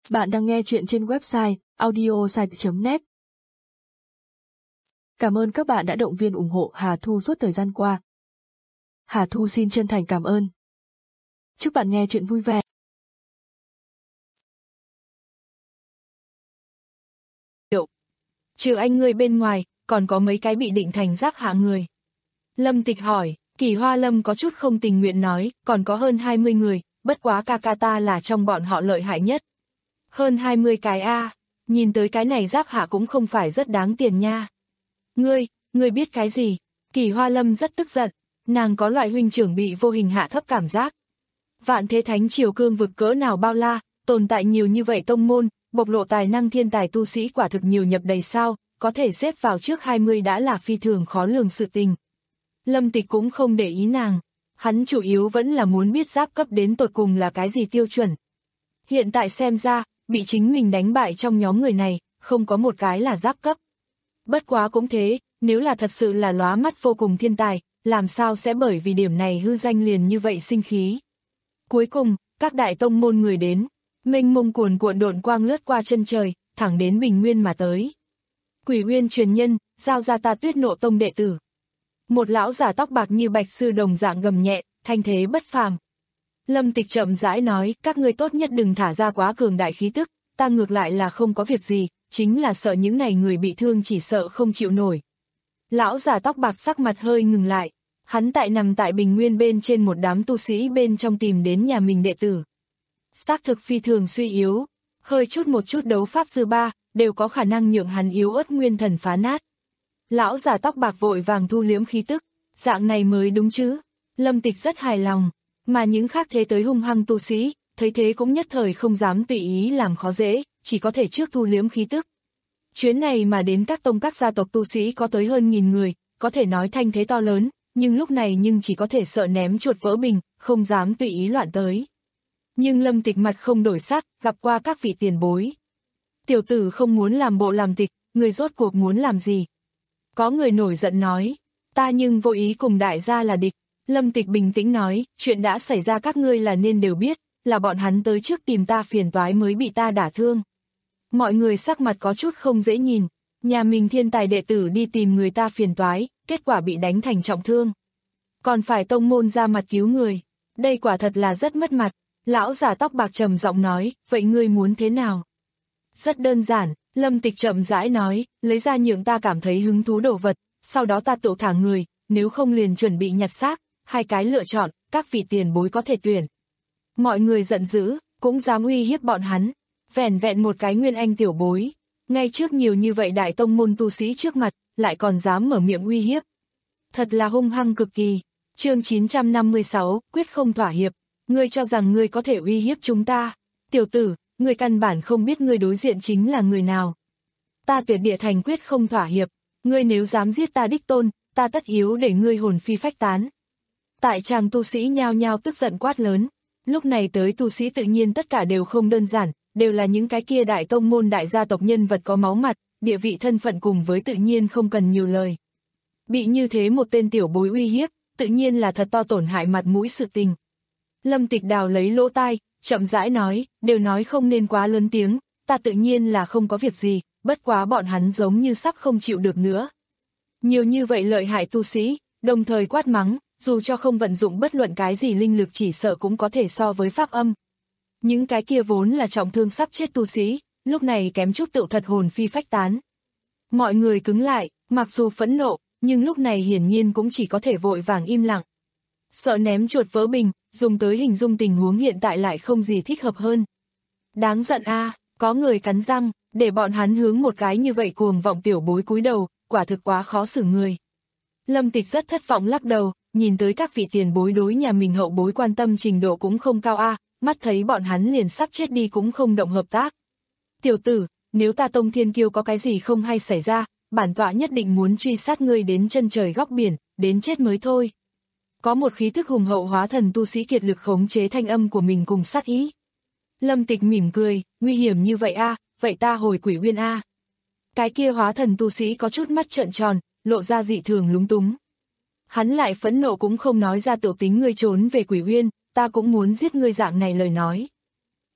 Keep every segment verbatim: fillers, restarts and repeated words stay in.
Bạn đang nghe chuyện trên website audiosite chấm net. Cảm ơn các bạn đã động viên ủng hộ Hà Thu suốt thời gian qua. Hà Thu xin chân thành cảm ơn. Chúc bạn nghe chuyện vui vẻ. Trừ anh ngươi bên ngoài, còn có mấy cái bị định thành giáp hạ người. Lâm Tịch hỏi, Kỳ Hoa Lâm có chút không tình nguyện nói, còn có hơn hai mươi người, bất quá ca ca ta là trong bọn họ lợi hại nhất. Hơn hai mươi cái a, nhìn tới cái này giáp hạ cũng không phải rất đáng tiền nha. Ngươi, ngươi biết cái gì? Kỳ Hoa Lâm rất tức giận, nàng có loại huynh trưởng bị vô hình hạ thấp cảm giác. Vạn thế thánh triều cương vực cỡ nào bao la, tồn tại nhiều như vậy tông môn, bộc lộ tài năng thiên tài tu sĩ quả thực nhiều nhập đầy sao, có thể xếp vào trước hai mươi đã là phi thường khó lường sự tình. Lâm Tịch cũng không để ý nàng, hắn chủ yếu vẫn là muốn biết giáp cấp đến tột cùng là cái gì tiêu chuẩn. Hiện tại xem ra, bị chính mình đánh bại trong nhóm người này, không có một cái là giáp cấp. Bất quá cũng thế, nếu là thật sự là lóa mắt vô cùng thiên tài, làm sao sẽ bởi vì điểm này hư danh liền như vậy sinh khí. Cuối cùng, các đại tông môn người đến, mênh mông cuồn cuộn độn quang lướt qua chân trời, thẳng đến Bình Nguyên mà tới. Quỷ Uyên truyền nhân, giao ra ta Tuyết Nộ Tông đệ tử. Một lão giả tóc bạc như bạch sư đồng dạng gầm nhẹ, thanh thế bất phàm. Lâm Tịch chậm rãi nói, các ngươi tốt nhất đừng thả ra quá cường đại khí tức, ta ngược lại là không có việc gì, chính là sợ những này người bị thương chỉ sợ không chịu nổi. Lão giả tóc bạc sắc mặt hơi ngừng lại, hắn tại nằm tại Bình Nguyên bên trên một đám tu sĩ bên trong tìm đến nhà mình đệ tử. Xác thực phi thường suy yếu, hơi chút một chút đấu pháp dư ba, đều có khả năng nhượng hắn yếu ớt nguyên thần phá nát. Lão giả tóc bạc vội vàng thu liếm khí tức, dạng này mới đúng chứ. Lâm Tịch rất hài lòng, mà những khác thế tới hung hăng tu sĩ, thấy thế cũng nhất thời không dám tùy ý làm khó dễ, chỉ có thể trước thu liếm khí tức. Chuyến này mà đến các tông các gia tộc tu sĩ có tới hơn nghìn người, có thể nói thanh thế to lớn, nhưng lúc này nhưng chỉ có thể sợ ném chuột vỡ bình, không dám tùy ý loạn tới. Nhưng Lâm Tịch mặt không đổi sắc, gặp qua các vị tiền bối. Tiểu tử không muốn làm bộ làm tịch, người rốt cuộc muốn làm gì? Có người nổi giận nói, ta nhưng vô ý cùng đại gia là địch. Lâm Tịch bình tĩnh nói, chuyện đã xảy ra các ngươi là nên đều biết, là bọn hắn tới trước tìm ta phiền toái mới bị ta đả thương. Mọi người sắc mặt có chút không dễ nhìn, nhà mình thiên tài đệ tử đi tìm người ta phiền toái, kết quả bị đánh thành trọng thương. Còn phải tông môn ra mặt cứu người, đây quả thật là rất mất mặt. Lão giả tóc bạc trầm giọng nói, vậy ngươi muốn thế nào? Rất đơn giản, Lâm Tịch chậm rãi nói, lấy ra nhượng ta cảm thấy hứng thú đồ vật, sau đó ta tự thả người, nếu không liền chuẩn bị nhặt xác, hai cái lựa chọn, các vị tiền bối có thể tuyển. Mọi người giận dữ, cũng dám uy hiếp bọn hắn, vẻn vẹn một cái nguyên anh tiểu bối, ngay trước nhiều như vậy đại tông môn tu sĩ trước mặt, lại còn dám mở miệng uy hiếp. Thật là hung hăng cực kỳ. Chương chín trăm năm mươi sáu, quyết không thỏa hiệp. Ngươi cho rằng ngươi có thể uy hiếp chúng ta. Tiểu tử, ngươi căn bản không biết ngươi đối diện chính là người nào. Ta Tuyệt Địa Thành quyết không thỏa hiệp. Ngươi nếu dám giết ta đích tôn, ta tất yếu để ngươi hồn phi phách tán. Tại tràng tu sĩ nhao nhao tức giận quát lớn. Lúc này tới tu sĩ tự nhiên tất cả đều không đơn giản, đều là những cái kia đại tông môn đại gia tộc nhân vật có máu mặt, địa vị thân phận cùng với tự nhiên không cần nhiều lời. Bị như thế một tên tiểu bối uy hiếp, tự nhiên là thật to tổn hại mặt mũi sự tình. Lâm Tịch đào lấy lỗ tai, chậm rãi nói, đều nói không nên quá lớn tiếng, ta tự nhiên là không có việc gì, bất quá bọn hắn giống như sắp không chịu được nữa. Nhiều như vậy lợi hại tu sĩ, đồng thời quát mắng, dù cho không vận dụng bất luận cái gì linh lực chỉ sợ cũng có thể so với pháp âm. Những cái kia vốn là trọng thương sắp chết tu sĩ, lúc này kém chút tự thật hồn phi phách tán. Mọi người cứng lại, mặc dù phẫn nộ, nhưng lúc này hiển nhiên cũng chỉ có thể vội vàng im lặng. Sợ ném chuột vỡ bình, dùng tới hình dung tình huống hiện tại lại không gì thích hợp hơn. Đáng giận a, à, có người cắn răng, để bọn hắn hướng một cái như vậy cuồng vọng tiểu bối cúi đầu, quả thực quá khó xử người. Lâm Tịch rất thất vọng lắc đầu, nhìn tới các vị tiền bối đối nhà mình hậu bối quan tâm trình độ cũng không cao a, à, mắt thấy bọn hắn liền sắp chết đi cũng không động hợp tác. Tiểu tử, nếu ta Tông Thiên Kiêu có cái gì không hay xảy ra, bản tọa nhất định muốn truy sát ngươi đến chân trời góc biển, đến chết mới thôi. Có một khí thức hùng hậu hóa thần tu sĩ kiệt lực khống chế thanh âm của mình cùng sát ý. Lâm Tịch mỉm cười, nguy hiểm như vậy a, à, vậy ta hồi Quỷ Uyên a. À. Cái kia hóa thần tu sĩ có chút mắt trợn tròn, lộ ra dị thường lúng túng. Hắn lại phẫn nộ cũng không nói ra tiểu tính ngươi trốn về Quỷ Uyên, ta cũng muốn giết ngươi dạng này lời nói.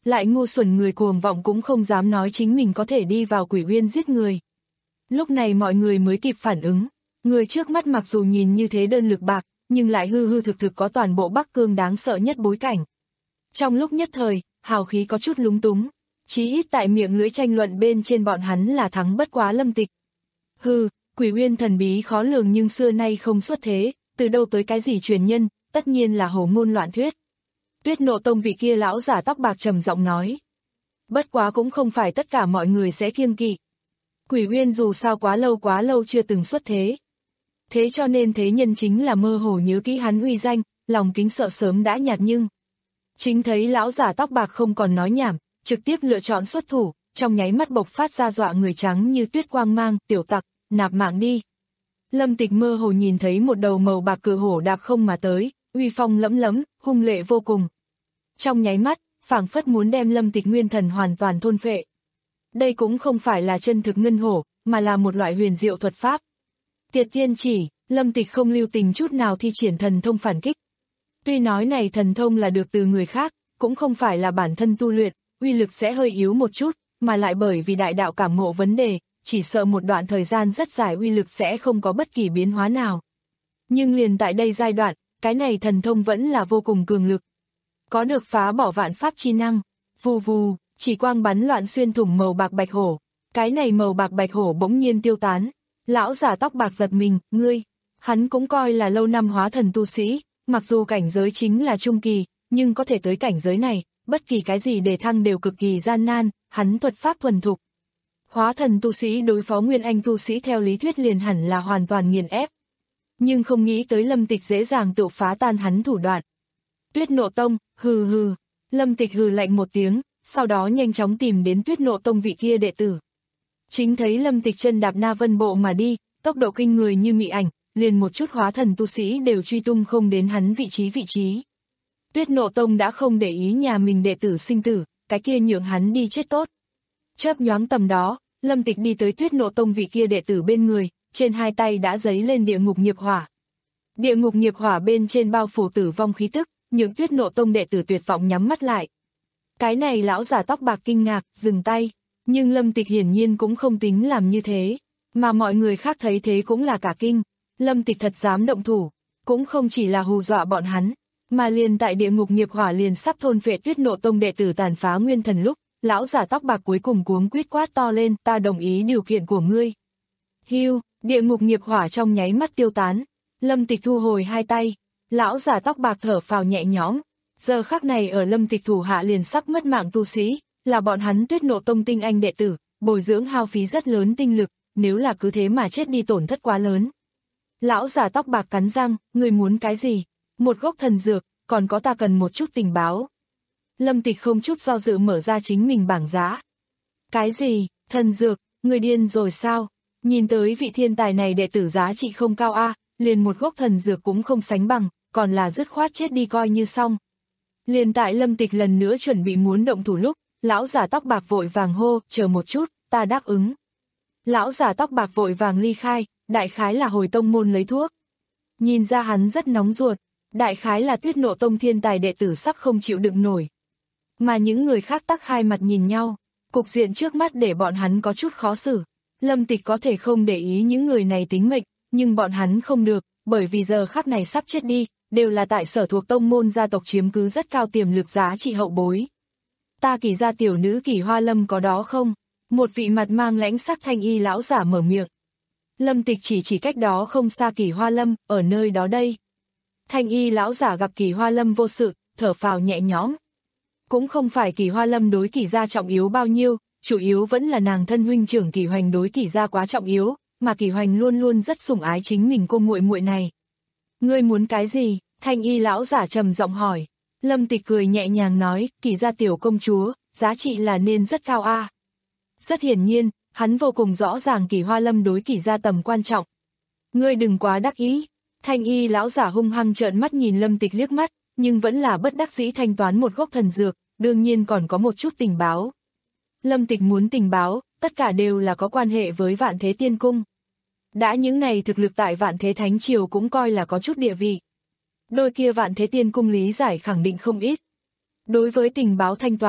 lại ngu xuẩn người cuồng vọng cũng không dám nói chính mình có thể đi vào Quỷ Uyên giết người. Lúc này mọi người mới kịp phản ứng, người trước mắt mặc dù nhìn như thế đơn lực bạc, nhưng lại hư hư thực thực có toàn bộ Bắc Cương đáng sợ nhất bối cảnh. Trong lúc nhất thời, hào khí có chút lúng túng, chí ít tại miệng lưỡi tranh luận bên trên bọn hắn là thắng bất quá Lâm Tịch. Hừ, Quỷ Uyên thần bí khó lường nhưng xưa nay không xuất thế, từ đâu tới cái gì truyền nhân, tất nhiên là hồ ngôn loạn thuyết. Tuyết Nộ Tông vị kia lão giả tóc bạc trầm giọng nói. Bất quá cũng không phải tất cả mọi người sẽ kiêng kỵ. Quỷ Uyên dù sao quá lâu quá lâu chưa từng xuất thế. Thế cho nên thế nhân chính là mơ hồ nhớ kỹ hắn uy danh, lòng kính sợ sớm đã nhạt nhưng. Chính thấy lão giả tóc bạc không còn nói nhảm, trực tiếp lựa chọn xuất thủ, trong nháy mắt bộc phát ra dọa người trắng như tuyết quang mang, tiểu tặc, nạp mạng đi. Lâm Tịch mơ hồ nhìn thấy một đầu màu bạc cự hổ đạp không mà tới, uy phong lẫm lẫm, hung lệ vô cùng. Trong nháy mắt, phảng phất muốn đem Lâm Tịch nguyên thần hoàn toàn thôn phệ. Đây cũng không phải là chân thực ngân hổ, mà là một loại huyền diệu thuật pháp. Tiệt thiên chỉ, Lâm Tịch không lưu tình chút nào thi triển thần thông phản kích. Tuy nói này thần thông là được từ người khác, cũng không phải là bản thân tu luyện, uy lực sẽ hơi yếu một chút, mà lại bởi vì đại đạo cảm ngộ vấn đề, chỉ sợ một đoạn thời gian rất dài uy lực sẽ không có bất kỳ biến hóa nào. Nhưng liền tại đây giai đoạn, cái này thần thông vẫn là vô cùng cường lực. Có được phá bỏ vạn pháp chi năng, vù vù, chỉ quang bắn loạn xuyên thủng màu bạc bạch hổ. Cái này màu bạc bạch hổ bỗng nhiên tiêu tán. Lão giả tóc bạc giật mình, ngươi, hắn cũng coi là lâu năm hóa thần tu sĩ, mặc dù cảnh giới chính là trung kỳ, nhưng có thể tới cảnh giới này, bất kỳ cái gì để thăng đều cực kỳ gian nan, hắn thuật pháp thuần thục. Hóa thần tu sĩ đối phó nguyên anh tu sĩ theo lý thuyết liền hẳn là hoàn toàn nghiền ép. Nhưng không nghĩ tới Lâm Tịch dễ dàng tự phá tan hắn thủ đoạn. Tuyết Nộ Tông, hừ hừ, Lâm Tịch hừ lạnh một tiếng, sau đó nhanh chóng tìm đến Tuyết Nộ Tông vị kia đệ tử. Chính thấy Lâm Tịch chân đạp Na Vân Bộ mà đi, tốc độ kinh người như mị ảnh, liền một chút hóa thần tu sĩ đều truy tung không đến hắn vị trí vị trí. Tuyết Nộ Tông đã không để ý nhà mình đệ tử sinh tử, cái kia nhượng hắn đi chết tốt. Chớp nhoáng tầm đó, Lâm Tịch đi tới Tuyết Nộ Tông vị kia đệ tử bên người, trên hai tay đã giấy lên địa ngục nghiệp hỏa. Địa ngục nghiệp hỏa bên trên bao phủ tử vong khí tức, nhượng Tuyết Nộ Tông đệ tử tuyệt vọng nhắm mắt lại. Cái này lão giả tóc bạc kinh ngạc, dừng tay, nhưng Lâm Tịch hiển nhiên cũng không tính làm như thế, mà mọi người khác thấy thế cũng là cả kinh. Lâm Tịch thật dám động thủ, cũng không chỉ là hù dọa bọn hắn, mà liền tại địa ngục nghiệp hỏa liền sắp thôn phệ Tuyết Nộ Tông đệ tử tàn phá nguyên thần lúc, lão giả tóc bạc cuối cùng cuống quýt quát to lên, ta đồng ý điều kiện của ngươi. Hiu, địa ngục nghiệp hỏa trong nháy mắt tiêu tán, Lâm Tịch thu hồi hai tay, lão giả tóc bạc thở phào nhẹ nhõm. Giờ khắc này ở Lâm Tịch thủ hạ liền sắp mất mạng tu sĩ, là bọn hắn Tuyết Nộ Tông tinh anh đệ tử, bồi dưỡng hao phí rất lớn tinh lực, nếu là cứ thế mà chết đi tổn thất quá lớn. Lão giả tóc bạc cắn răng, ngươi muốn cái gì? Một gốc thần dược, còn có ta cần một chút tình báo. Lâm Tịch không chút do dự mở ra chính mình bảng giá. Cái gì? Thần dược? Ngươi điên rồi sao? Nhìn tới vị thiên tài này đệ tử giá trị không cao a, liền một gốc thần dược cũng không sánh bằng, còn là dứt khoát chết đi coi như xong. Liền tại Lâm Tịch lần nữa chuẩn bị muốn động thủ lúc, lão giả tóc bạc vội vàng hô, chờ một chút, ta đáp ứng. Lão giả tóc bạc vội vàng ly khai, đại khái là hồi tông môn lấy thuốc. Nhìn ra hắn rất nóng ruột, đại khái là Tuyết Nộ Tông thiên tài đệ tử sắp không chịu đựng nổi. Mà những người khác tắc hai mặt nhìn nhau, cục diện trước mắt để bọn hắn có chút khó xử. Lâm Tịch có thể không để ý những người này tính mệnh, nhưng bọn hắn không được, bởi vì giờ khắc này sắp chết đi, đều là tại sở thuộc tông môn gia tộc chiếm cứ rất cao tiềm lực giá trị hậu bối. Ta Kỳ gia tiểu nữ Kỳ Hoa Lâm có đó không? Một vị mặt mang lãnh sắc thanh y lão giả mở miệng. Lâm Tịch chỉ chỉ cách đó không xa Kỳ Hoa Lâm, ở nơi đó đây. Thanh y lão giả gặp Kỳ Hoa Lâm vô sự, thở phào nhẹ nhõm. Cũng không phải Kỳ Hoa Lâm đối Kỳ gia trọng yếu bao nhiêu, chủ yếu vẫn là nàng thân huynh trưởng Kỳ Hoành đối Kỳ gia quá trọng yếu, mà Kỳ Hoành luôn luôn rất sủng ái chính mình cô muội muội này. Ngươi muốn cái gì? Thanh y lão giả trầm giọng hỏi. Lâm Tịch cười nhẹ nhàng nói, Kỳ gia tiểu công chúa, giá trị là nên rất cao a. À. Rất hiển nhiên, hắn vô cùng rõ ràng Kỳ Hoa Lâm đối Kỳ gia tầm quan trọng. Ngươi đừng quá đắc ý. Thanh y lão giả hung hăng trợn mắt nhìn Lâm Tịch liếc mắt, nhưng vẫn là bất đắc dĩ thanh toán một gốc thần dược, đương nhiên còn có một chút tình báo. Lâm Tịch muốn tình báo, tất cả đều là có quan hệ với Vạn Thế Tiên Cung. Đã những này thực lực tại Vạn Thế Thánh Triều cũng coi là có chút địa vị. Đôi kia Vạn Thế Tiên Cung lý giải khẳng định không ít. Đối với tình báo thanh toán,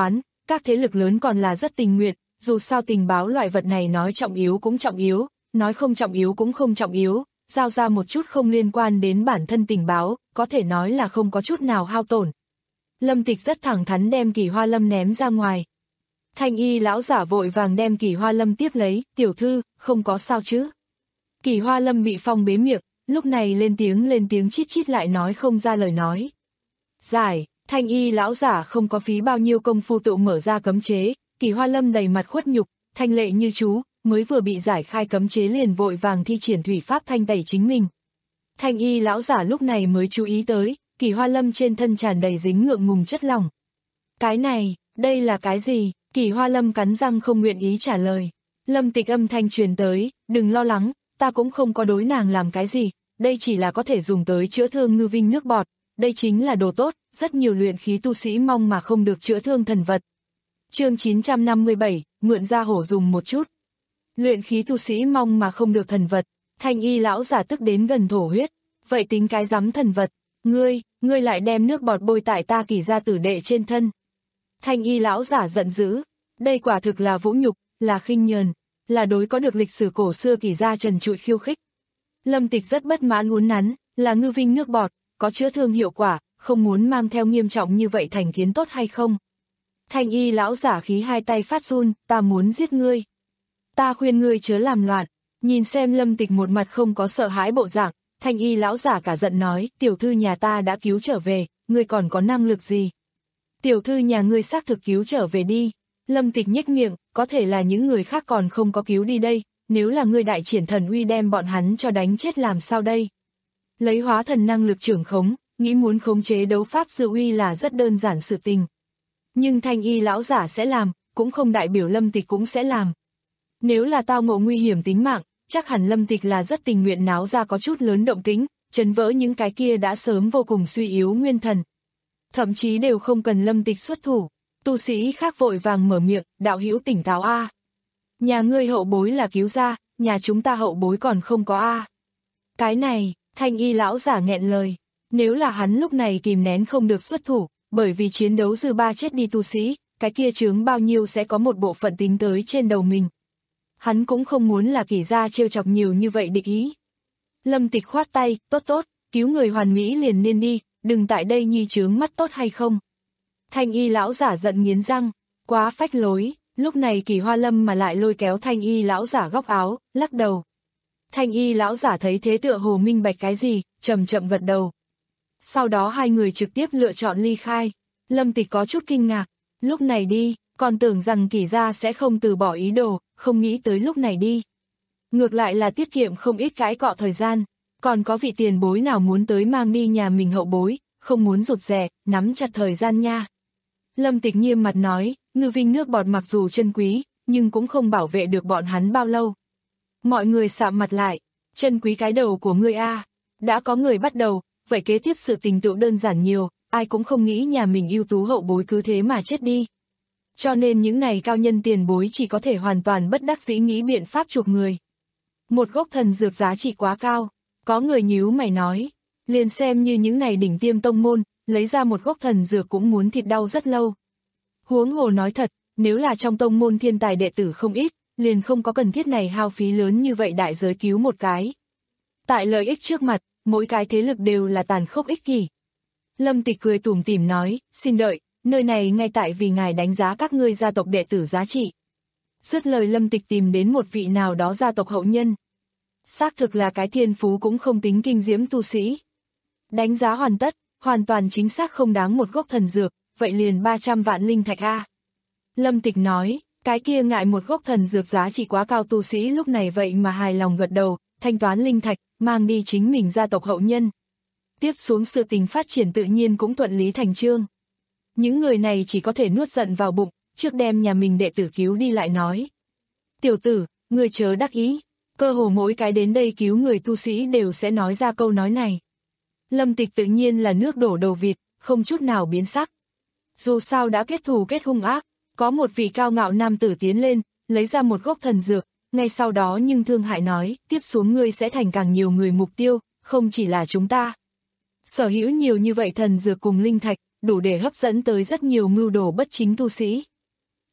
các thế lực lớn còn là rất tình nguyện, dù sao tình báo loại vật này nói trọng yếu cũng trọng yếu, nói không trọng yếu cũng không trọng yếu, giao ra một chút không liên quan đến bản thân tình báo, có thể nói là không có chút nào hao tổn. Lâm Tịch rất thẳng thắn đem Kỳ Hoa Lâm ném ra ngoài. Thanh y lão giả vội vàng đem Kỳ Hoa Lâm tiếp lấy, tiểu thư, không có sao chứ. Kỳ Hoa Lâm bị phong bế miệng, lúc này lên tiếng lên tiếng chít chít lại nói không ra lời nói. Giải, thanh y lão giả không có phí bao nhiêu công phu tự mở ra cấm chế, Kỳ Hoa Lâm đầy mặt khuất nhục, thanh lệ như chú, mới vừa bị giải khai cấm chế liền vội vàng thi triển thủy pháp thanh tẩy chính mình. Thanh y lão giả lúc này mới chú ý tới, Kỳ Hoa Lâm trên thân tràn đầy dính ngượng ngùng chất lỏng. Cái này, đây là cái gì? Kỳ Hoa Lâm cắn răng không nguyện ý trả lời. Lâm Tịch âm thanh truyền tới, đừng lo lắng, ta cũng không có đối nàng làm cái gì, đây chỉ là có thể dùng tới chữa thương ngư vinh nước bọt, đây chính là đồ tốt, rất nhiều luyện khí tu sĩ mong mà không được chữa thương thần vật. Chương chín trăm năm mươi bảy, mượn ra hổ dùng một chút. Luyện khí tu sĩ mong mà không được thần vật, thanh y lão giả tức đến gần thổ huyết, vậy tính cái rắm thần vật, ngươi, ngươi lại đem nước bọt bôi tại ta Kỳ gia tử đệ trên thân. Thanh y lão giả giận dữ, đây quả thực là vũ nhục, là khinh nhờn, là đối có được lịch sử cổ xưa Kỳ gia trần trụi khiêu khích. Lâm Tịch rất bất mãn uốn nắn, là ngư vinh nước bọt, có chữa thương hiệu quả, không muốn mang theo nghiêm trọng như vậy thành kiến tốt hay không. Thanh y lão giả khí hai tay phát run, ta muốn giết ngươi. Ta khuyên ngươi chớ làm loạn, nhìn xem Lâm Tịch một mặt không có sợ hãi bộ dạng, thanh y lão giả cả giận nói, tiểu thư nhà ta đã cứu trở về, ngươi còn có năng lực gì? Tiểu thư nhà ngươi xác thực cứu trở về đi. Lâm Tịch nhếch miệng, có thể là những người khác còn không có cứu đi đây, nếu là ngươi đại triển thần uy đem bọn hắn cho đánh chết làm sao đây? Lấy hóa thần năng lực trưởng khống, nghĩ muốn khống chế đấu pháp dư uy là rất đơn giản sự tình. Nhưng thanh y lão giả sẽ làm, cũng không đại biểu Lâm Tịch cũng sẽ làm. Nếu là tao ngộ nguy hiểm tính mạng, chắc hẳn Lâm Tịch là rất tình nguyện náo ra có chút lớn động tĩnh, chấn vỡ những cái kia đã sớm vô cùng suy yếu nguyên thần. Thậm chí đều không cần Lâm Tịch xuất thủ, tu sĩ khác vội vàng mở miệng, đạo hữu tỉnh táo a. Nhà ngươi hậu bối là cứu ra, nhà chúng ta hậu bối còn không có a. Cái này, thanh y lão giả nghẹn lời, nếu là hắn lúc này kìm nén không được xuất thủ, bởi vì chiến đấu dư ba chết đi tu sĩ, cái kia chướng bao nhiêu sẽ có một bộ phận tính tới trên đầu mình. Hắn cũng không muốn là Kỳ gia trêu chọc nhiều như vậy địch ý. Lâm Tịch khoát tay, tốt tốt, cứu người hoàn mỹ liền nên đi, đừng tại đây nhi chướng mắt tốt hay không. Thanh y lão giả giận nghiến răng, quá phách lối, lúc này Kỳ Hoa Lâm mà lại lôi kéo thanh y lão giả góc áo, lắc đầu. Thanh y lão giả thấy thế tựa hồ minh bạch cái gì, chậm chậm gật đầu. Sau đó hai người trực tiếp lựa chọn ly khai. Lâm Tịch có chút kinh ngạc, lúc này đi, còn tưởng rằng Kỳ gia sẽ không từ bỏ ý đồ, không nghĩ tới lúc này đi. Ngược lại là tiết kiệm không ít cái cọ thời gian, còn có vị tiền bối nào muốn tới mang đi nhà mình hậu bối, không muốn rụt rè, nắm chặt thời gian nha. Lâm Tịch nghiêm mặt nói, ngư vinh nước bọt mặc dù chân quý, nhưng cũng không bảo vệ được bọn hắn bao lâu. Mọi người sạm mặt lại, chân quý cái đầu của ngươi a, đã có người bắt đầu, vậy kế tiếp sự tình tựu đơn giản nhiều, ai cũng không nghĩ nhà mình ưu tú hậu bối cứ thế mà chết đi. Cho nên những này cao nhân tiền bối chỉ có thể hoàn toàn bất đắc dĩ nghĩ biện pháp chuộc người. Một gốc thần dược giá trị quá cao, có người nhíu mày nói, liền xem như những này đỉnh tiêm tông môn, lấy ra một gốc thần dược cũng muốn thịt đau rất lâu. Huống hồ nói thật, nếu là trong tông môn thiên tài đệ tử không ít, liền không có cần thiết này hao phí lớn như vậy đại giới cứu một cái. Tại lợi ích trước mặt, mỗi cái thế lực đều là tàn khốc ích kỷ. Lâm Tịch cười tủm tỉm nói, xin đợi, nơi này ngay tại vì ngài đánh giá các ngươi gia tộc đệ tử giá trị. Dứt lời Lâm Tịch tìm đến một vị nào đó gia tộc hậu nhân. Xác thực là cái thiên phú cũng không tính kinh diễm tu sĩ. Đánh giá hoàn tất, hoàn toàn chính xác không đáng một gốc thần dược, vậy liền ba trăm vạn linh thạch a. Lâm Tịch nói, cái kia ngại một gốc thần dược giá trị quá cao tu sĩ lúc này vậy mà hài lòng gật đầu, thanh toán linh thạch, mang đi chính mình gia tộc hậu nhân. Tiếp xuống sự tình phát triển tự nhiên cũng thuận lý thành chương. Những người này chỉ có thể nuốt giận vào bụng, trước đem nhà mình đệ tử cứu đi lại nói. Tiểu tử, người chớ đắc ý, cơ hồ mỗi cái đến đây cứu người tu sĩ đều sẽ nói ra câu nói này. Lâm Tịch tự nhiên là nước đổ đầu vịt, không chút nào biến sắc. Dù sao đã kết thù kết hung ác, có một vị cao ngạo nam tử tiến lên, lấy ra một gốc thần dược, ngay sau đó nhưng thương hại nói, tiếp xuống ngươi sẽ thành càng nhiều người mục tiêu, không chỉ là chúng ta. Sở hữu nhiều như vậy thần dược cùng linh thạch, đủ để hấp dẫn tới rất nhiều mưu đồ bất chính tu sĩ.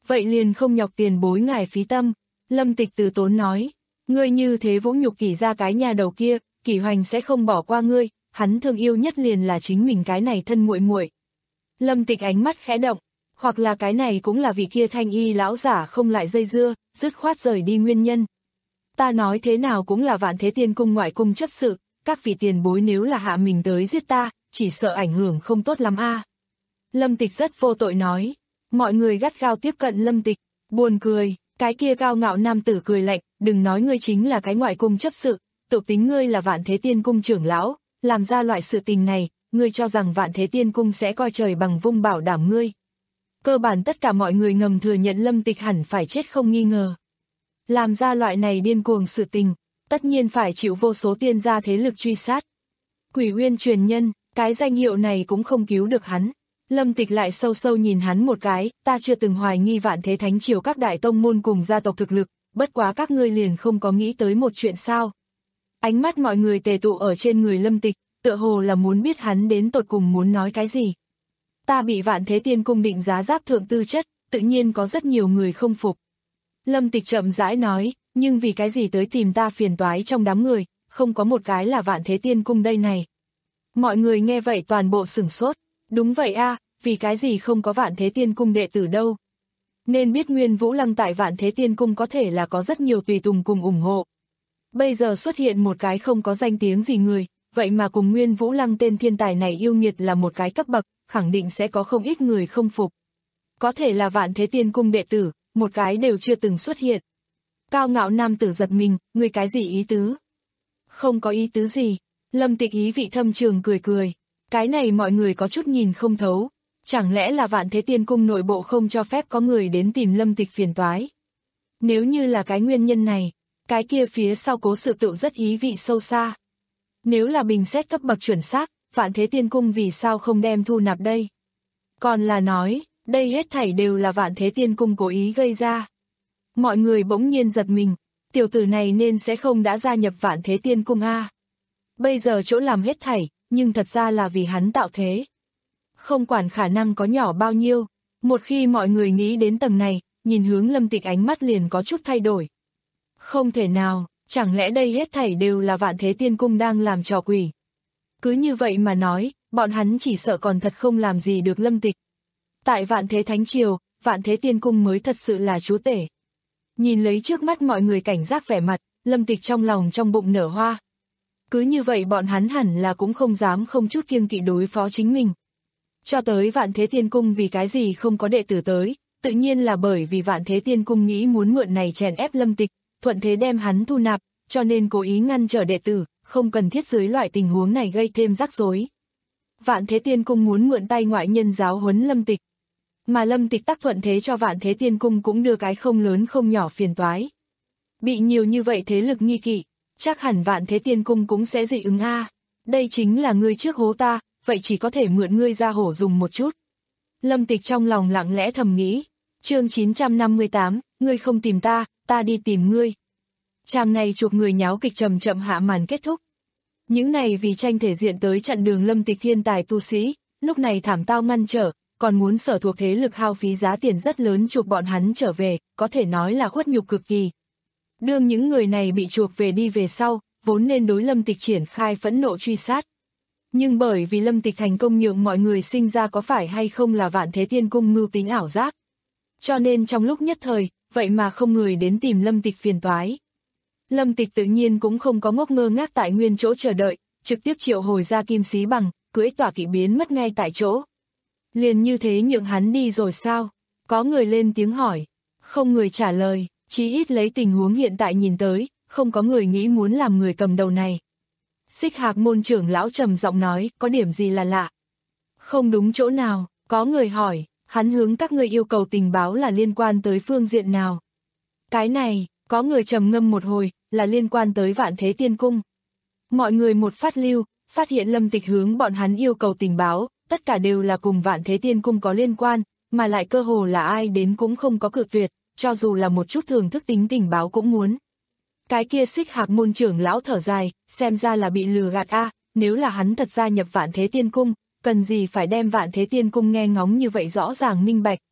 Vậy liền không nhọc tiền bối ngài phí tâm. Lâm Tịch từ tốn nói, ngươi như thế vũ nhục Kỷ ra cái nhà đầu kia, Kỷ Hoành sẽ không bỏ qua ngươi, hắn thương yêu nhất liền là chính mình cái này thân muội muội. Lâm Tịch ánh mắt khẽ động, hoặc là cái này cũng là vì kia thanh y lão giả không lại dây dưa, dứt khoát rời đi nguyên nhân. Ta nói thế nào cũng là Vạn Thế Tiên Cung ngoại cung chấp sự, các vị tiền bối nếu là hạ mình tới giết ta, chỉ sợ ảnh hưởng không tốt lắm a. Lâm Tịch rất vô tội nói, mọi người gắt gao tiếp cận Lâm Tịch, buồn cười, cái kia cao ngạo nam tử cười lạnh, đừng nói ngươi chính là cái ngoại cung chấp sự, tự tính ngươi là Vạn Thế Tiên Cung trưởng lão, làm ra loại sự tình này, ngươi cho rằng Vạn Thế Tiên Cung sẽ coi trời bằng vung bảo đảm ngươi. Cơ bản tất cả mọi người ngầm thừa nhận Lâm Tịch hẳn phải chết không nghi ngờ. Làm ra loại này điên cuồng sự tình, tất nhiên phải chịu vô số tiên gia thế lực truy sát. Quỷ Uyên truyền nhân, cái danh hiệu này cũng không cứu được hắn. Lâm Tịch lại sâu sâu nhìn hắn một cái, ta chưa từng hoài nghi Vạn Thế Thánh Triều các đại tông môn cùng gia tộc thực lực, bất quá các ngươi liền không có nghĩ tới một chuyện sao. Ánh mắt mọi người tề tụ ở trên người Lâm Tịch, tựa hồ là muốn biết hắn đến tột cùng muốn nói cái gì. Ta bị Vạn Thế Tiên Cung định giá giáp thượng tư chất, tự nhiên có rất nhiều người không phục. Lâm Tịch chậm rãi nói, nhưng vì cái gì tới tìm ta phiền toái trong đám người, không có một cái là Vạn Thế Tiên Cung đây này. Mọi người nghe vậy toàn bộ sửng sốt, đúng vậy a, vì cái gì không có Vạn Thế Tiên Cung đệ tử đâu. Nên biết Nguyên Vũ Lăng tại Vạn Thế Tiên Cung có thể là có rất nhiều tùy tùng cùng ủng hộ. Bây giờ xuất hiện một cái không có danh tiếng gì người, vậy mà cùng Nguyên Vũ Lăng tên thiên tài này yêu nghiệt là một cái cấp bậc, khẳng định sẽ có không ít người không phục. Có thể là Vạn Thế Tiên Cung đệ tử, một cái đều chưa từng xuất hiện. Cao ngạo nam tử giật mình, người cái gì ý tứ? Không có ý tứ gì. Lâm Tịch ý vị thâm trường cười cười. Cái này mọi người có chút nhìn không thấu. Chẳng lẽ là Vạn Thế Tiên Cung nội bộ không cho phép có người đến tìm Lâm Tịch phiền toái? Nếu như là cái nguyên nhân này, cái kia phía sau cố sự tự rất ý vị sâu xa. Nếu là bình xét cấp bậc chuẩn xác, Vạn Thế Tiên Cung vì sao không đem thu nạp đây? Còn là nói, đây hết thảy đều là Vạn Thế Tiên Cung cố ý gây ra. Mọi người bỗng nhiên giật mình, tiểu tử này nên sẽ không đã gia nhập Vạn Thế Tiên Cung a. Bây giờ chỗ làm hết thảy, nhưng thật ra là vì hắn tạo thế. Không quản khả năng có nhỏ bao nhiêu, một khi mọi người nghĩ đến tầng này, nhìn hướng Lâm Tịch ánh mắt liền có chút thay đổi. Không thể nào, chẳng lẽ đây hết thảy đều là Vạn Thế Tiên Cung đang làm trò quỷ. Cứ như vậy mà nói, bọn hắn chỉ sợ còn thật không làm gì được Lâm Tịch. Tại Vạn Thế Thánh Triều, Vạn Thế Tiên Cung mới thật sự là chúa tể. Nhìn lấy trước mắt mọi người cảnh giác vẻ mặt, Lâm Tịch trong lòng trong bụng nở hoa. Cứ như vậy bọn hắn hẳn là cũng không dám không chút kiêng kỵ đối phó chính mình. Cho tới Vạn Thế Tiên Cung vì cái gì không có đệ tử tới, tự nhiên là bởi vì Vạn Thế Tiên Cung nghĩ muốn mượn này chèn ép Lâm Tịch, thuận thế đem hắn thu nạp, cho nên cố ý ngăn trở đệ tử, không cần thiết dưới loại tình huống này gây thêm rắc rối. Vạn Thế Tiên Cung muốn mượn tay ngoại nhân giáo huấn Lâm Tịch. Mà Lâm Tịch tác thuận thế cho Vạn Thế Tiên Cung cũng đưa cái không lớn không nhỏ phiền toái. Bị nhiều như vậy thế lực nghi kỵ, chắc hẳn Vạn Thế Tiên Cung cũng sẽ dị ứng a. Đây chính là ngươi trước hố ta, vậy chỉ có thể mượn ngươi ra hổ dùng một chút. Lâm Tịch trong lòng lặng lẽ thầm nghĩ, chương chín trăm năm mươi tám, ngươi không tìm ta, ta đi tìm ngươi. Tràng này chuộc người nháo kịch chậm chậm hạ màn kết thúc. Những này vì tranh thể diện tới chặn đường Lâm Tịch thiên tài tu sĩ, lúc này thảm tao ngăn trở, còn muốn sở thuộc thế lực hao phí giá tiền rất lớn chuộc bọn hắn trở về, có thể nói là khuất nhục cực kỳ. Đương những người này bị chuộc về đi về sau, vốn nên đối Lâm Tịch triển khai phẫn nộ truy sát. Nhưng bởi vì Lâm Tịch thành công nhượng mọi người sinh ra có phải hay không là Vạn Thế Tiên Cung mưu tính ảo giác. Cho nên trong lúc nhất thời, vậy mà không người đến tìm Lâm Tịch phiền toái. Lâm Tịch tự nhiên cũng không có ngốc ngơ ngác tại nguyên chỗ chờ đợi, trực tiếp triệu hồi ra kim xí bằng, cưỡi tỏa kỵ biến mất ngay tại chỗ. Liền như thế nhượng hắn đi rồi sao? Có người lên tiếng hỏi. Không người trả lời, chí ít lấy tình huống hiện tại nhìn tới, không có người nghĩ muốn làm người cầm đầu này. Xích Hạc môn trưởng lão trầm giọng nói, có điểm gì là lạ? Không đúng chỗ nào, có người hỏi, hắn hướng các ngươi yêu cầu tình báo là liên quan tới phương diện nào? Cái này, có người trầm ngâm một hồi, là liên quan tới Vạn Thế Tiên Cung. Mọi người một phát lưu, phát hiện Lâm Tịch hướng bọn hắn yêu cầu tình báo, tất cả đều là cùng Vạn Thế Tiên Cung có liên quan, mà lại cơ hồ là ai đến cũng không có cự tuyệt, cho dù là một chút thường thức tính tình báo cũng muốn. Cái kia Xích Hạc môn trưởng lão thở dài, xem ra là bị lừa gạt a, nếu là hắn thật gia nhập Vạn Thế Tiên Cung, cần gì phải đem Vạn Thế Tiên Cung nghe ngóng như vậy rõ ràng minh bạch.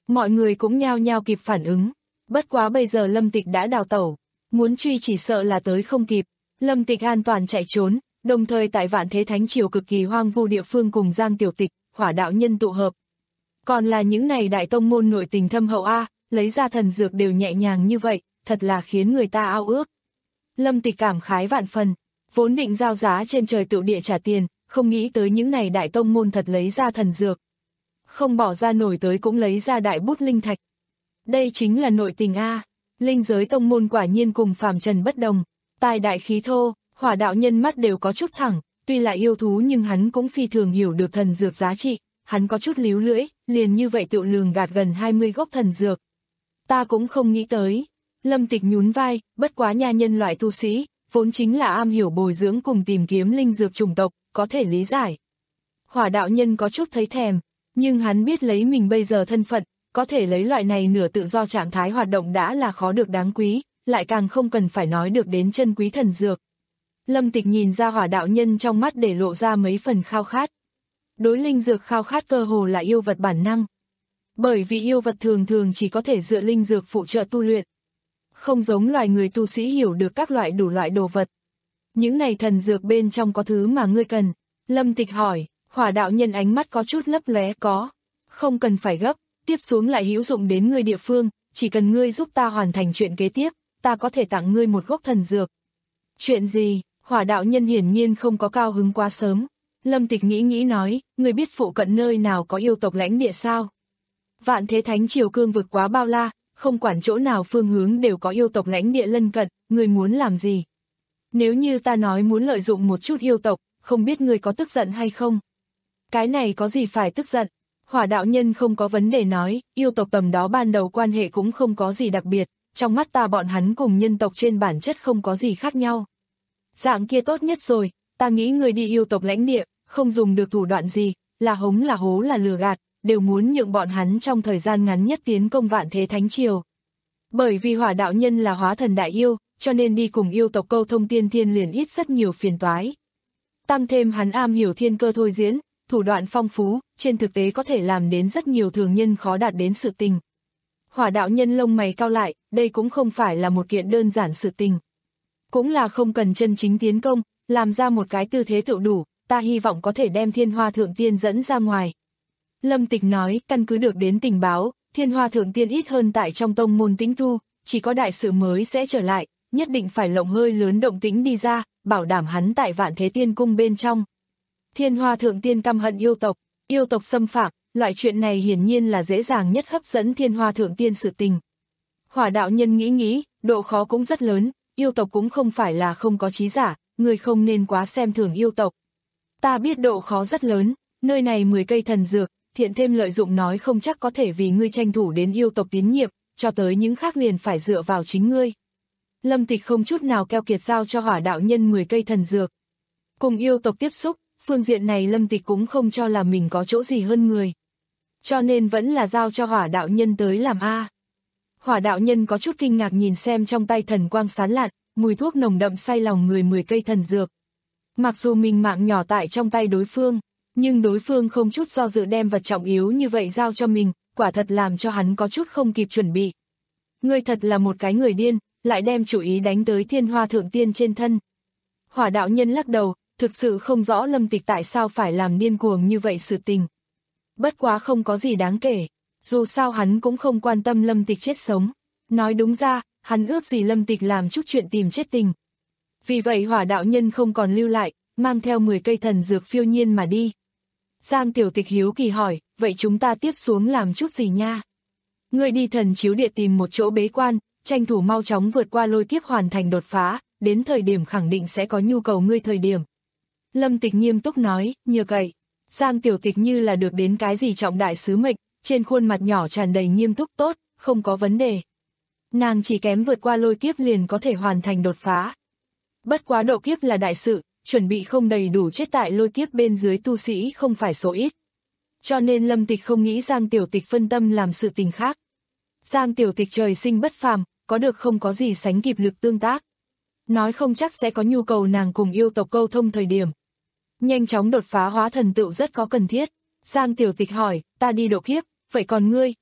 Mọi người cũng nhao nhao kịp phản ứng. Bất quá bây giờ Lâm Tịch đã đào tẩu, muốn truy chỉ sợ là tới không kịp. Lâm Tịch an toàn chạy trốn, đồng thời tại Vạn Thế Thánh Triều cực kỳ hoang vu địa phương cùng Giang Tiểu Tịch, Hỏa đạo nhân tụ hợp. Còn là những này đại tông môn nội tình thâm hậu a, lấy ra thần dược đều nhẹ nhàng như vậy, thật là khiến người ta ao ước. Lâm Tịch cảm khái vạn phần, vốn định giao giá trên trời tựu địa trả tiền, không nghĩ tới những này đại tông môn thật lấy ra thần dược. Không bỏ ra nổi tới cũng lấy ra đại bút linh thạch. Đây chính là nội tình a, linh giới tông môn quả nhiên cùng phàm trần bất đồng, tài đại khí thô. Hỏa đạo nhân mắt đều có chút thẳng, tuy là yêu thú nhưng hắn cũng phi thường hiểu được thần dược giá trị, hắn có chút líu lưỡi, liền như vậy tự lường gạt gần hai mươi gốc thần dược. Ta cũng không nghĩ tới. Lâm Tịch nhún vai, bất quá nha nhân loại tu sĩ, vốn chính là am hiểu bồi dưỡng cùng tìm kiếm linh dược chủng tộc, có thể lý giải. Hỏa đạo nhân có chút thấy thèm, nhưng hắn biết lấy mình bây giờ thân phận, có thể lấy loại này nửa tự do trạng thái hoạt động đã là khó được đáng quý, lại càng không cần phải nói được đến chân quý thần dược. Lâm Tịch nhìn ra hỏa đạo nhân trong mắt để lộ ra mấy phần khao khát. Đối linh dược khao khát cơ hồ là yêu vật bản năng. Bởi vì yêu vật thường thường chỉ có thể dựa linh dược phụ trợ tu luyện. Không giống loài người tu sĩ hiểu được các loại đủ loại đồ vật. Những này thần dược bên trong có thứ mà ngươi cần. Lâm Tịch hỏi, hỏa đạo nhân ánh mắt có chút lấp lóe có. Không cần phải gấp, tiếp xuống lại hữu dụng đến ngươi địa phương, chỉ cần ngươi giúp ta hoàn thành chuyện kế tiếp, ta có thể tặng ngươi một gốc thần dược. Chuyện gì? Hỏa đạo nhân hiển nhiên không có cao hứng quá sớm. Lâm Tịch nghĩ nghĩ nói, ngươi biết phụ cận nơi nào có yêu tộc lãnh địa sao? Vạn Thế Thánh Triều cương vực quá bao la, không quản chỗ nào phương hướng đều có yêu tộc lãnh địa lân cận, ngươi muốn làm gì? Nếu như ta nói muốn lợi dụng một chút yêu tộc, không biết ngươi có tức giận hay không? Cái này có gì phải tức giận? Hỏa đạo nhân không có vấn đề nói, yêu tộc tầm đó ban đầu quan hệ cũng không có gì đặc biệt, trong mắt ta bọn hắn cùng nhân tộc trên bản chất không có gì khác nhau. Dạng kia tốt nhất rồi, ta nghĩ người đi yêu tộc lãnh địa, không dùng được thủ đoạn gì, là hống là hố là lừa gạt, đều muốn nhượng bọn hắn trong thời gian ngắn nhất tiến công Vạn Thế Thánh Triều. Bởi vì hỏa đạo nhân là hóa thần đại yêu, cho nên đi cùng yêu tộc câu thông tiên thiên liền ít rất nhiều phiền toái. Tăng thêm hắn am hiểu thiên cơ thôi diễn, thủ đoạn phong phú, trên thực tế có thể làm đến rất nhiều thường nhân khó đạt đến sự tình. Hỏa đạo nhân lông mày cau lại, đây cũng không phải là một kiện đơn giản sự tình. Cũng là không cần chân chính tiến công, làm ra một cái tư thế tự đủ, ta hy vọng có thể đem Thiên Hoa Thượng Tiên dẫn ra ngoài. Lâm Tịch nói, căn cứ được đến tình báo, Thiên Hoa Thượng Tiên ít hơn tại trong tông môn tĩnh tu, chỉ có đại sự mới sẽ trở lại, nhất định phải lộng hơi lớn động tĩnh đi ra, bảo đảm hắn tại Vạn Thế Tiên Cung bên trong. Thiên Hoa Thượng Tiên căm hận yêu tộc, yêu tộc xâm phạm, loại chuyện này hiển nhiên là dễ dàng nhất hấp dẫn Thiên Hoa Thượng Tiên sự tình. Hỏa đạo nhân nghĩ nghĩ, độ khó cũng rất lớn, yêu tộc cũng không phải là không có trí giả, người không nên quá xem thường yêu tộc. Ta biết độ khó rất lớn, nơi này mười cây thần dược, thiện thêm lợi dụng nói không chắc có thể vì ngươi tranh thủ đến yêu tộc tín nhiệm, cho tới những khác liền phải dựa vào chính ngươi. Lâm Tịch không chút nào keo kiệt giao cho hỏa đạo nhân mười cây thần dược. Cùng yêu tộc tiếp xúc, phương diện này Lâm Tịch cũng không cho là mình có chỗ gì hơn người. Cho nên vẫn là giao cho hỏa đạo nhân tới làm A. Hỏa đạo nhân có chút kinh ngạc nhìn xem trong tay thần quang sán lạn, mùi thuốc nồng đậm say lòng người mười cây thần dược. Mặc dù mình mạng nhỏ tại trong tay đối phương, nhưng đối phương không chút do dự đem vật trọng yếu như vậy giao cho mình, quả thật làm cho hắn có chút không kịp chuẩn bị. Ngươi thật là một cái người điên, lại đem chủ ý đánh tới Thiên Hoa Thượng Tiên trên thân. Hỏa đạo nhân lắc đầu, thực sự không rõ Lâm Tịch tại sao phải làm điên cuồng như vậy sự tình. Bất quá không có gì đáng kể, dù sao hắn cũng không quan tâm Lâm Tịch chết sống. Nói đúng ra, hắn ước gì Lâm Tịch làm chút chuyện tìm chết tình. Vì vậy hỏa đạo nhân không còn lưu lại, mang theo mười cây thần dược phiêu nhiên mà đi. Giang Tiểu Tịch hiếu kỳ hỏi, vậy chúng ta tiếp xuống làm chút gì nha? Ngươi đi thần chiếu địa tìm một chỗ bế quan, tranh thủ mau chóng vượt qua lôi kiếp hoàn thành đột phá, đến thời điểm khẳng định sẽ có nhu cầu ngươi thời điểm. Lâm Tịch nghiêm túc nói, nhờ cậy. Giang Tiểu Tịch như là được đến cái gì trọng đại sứ mệnh, trên khuôn mặt nhỏ tràn đầy nghiêm túc tốt, không có vấn đề. Nàng chỉ kém vượt qua lôi kiếp liền có thể hoàn thành đột phá. Bất quá độ kiếp là đại sự, chuẩn bị không đầy đủ chết tại lôi kiếp bên dưới tu sĩ không phải số ít. Cho nên Lâm Tịch không nghĩ Giang Tiểu Tịch phân tâm làm sự tình khác. Giang Tiểu Tịch trời sinh bất phàm, có được không có gì sánh kịp lực tương tác. Nói không chắc sẽ có nhu cầu nàng cùng yêu tộc câu thông thời điểm. Nhanh chóng đột phá hóa thần tựu rất có cần thiết. Giang Tiểu Tịch hỏi, ta đi độ kiếp, vậy còn ngươi,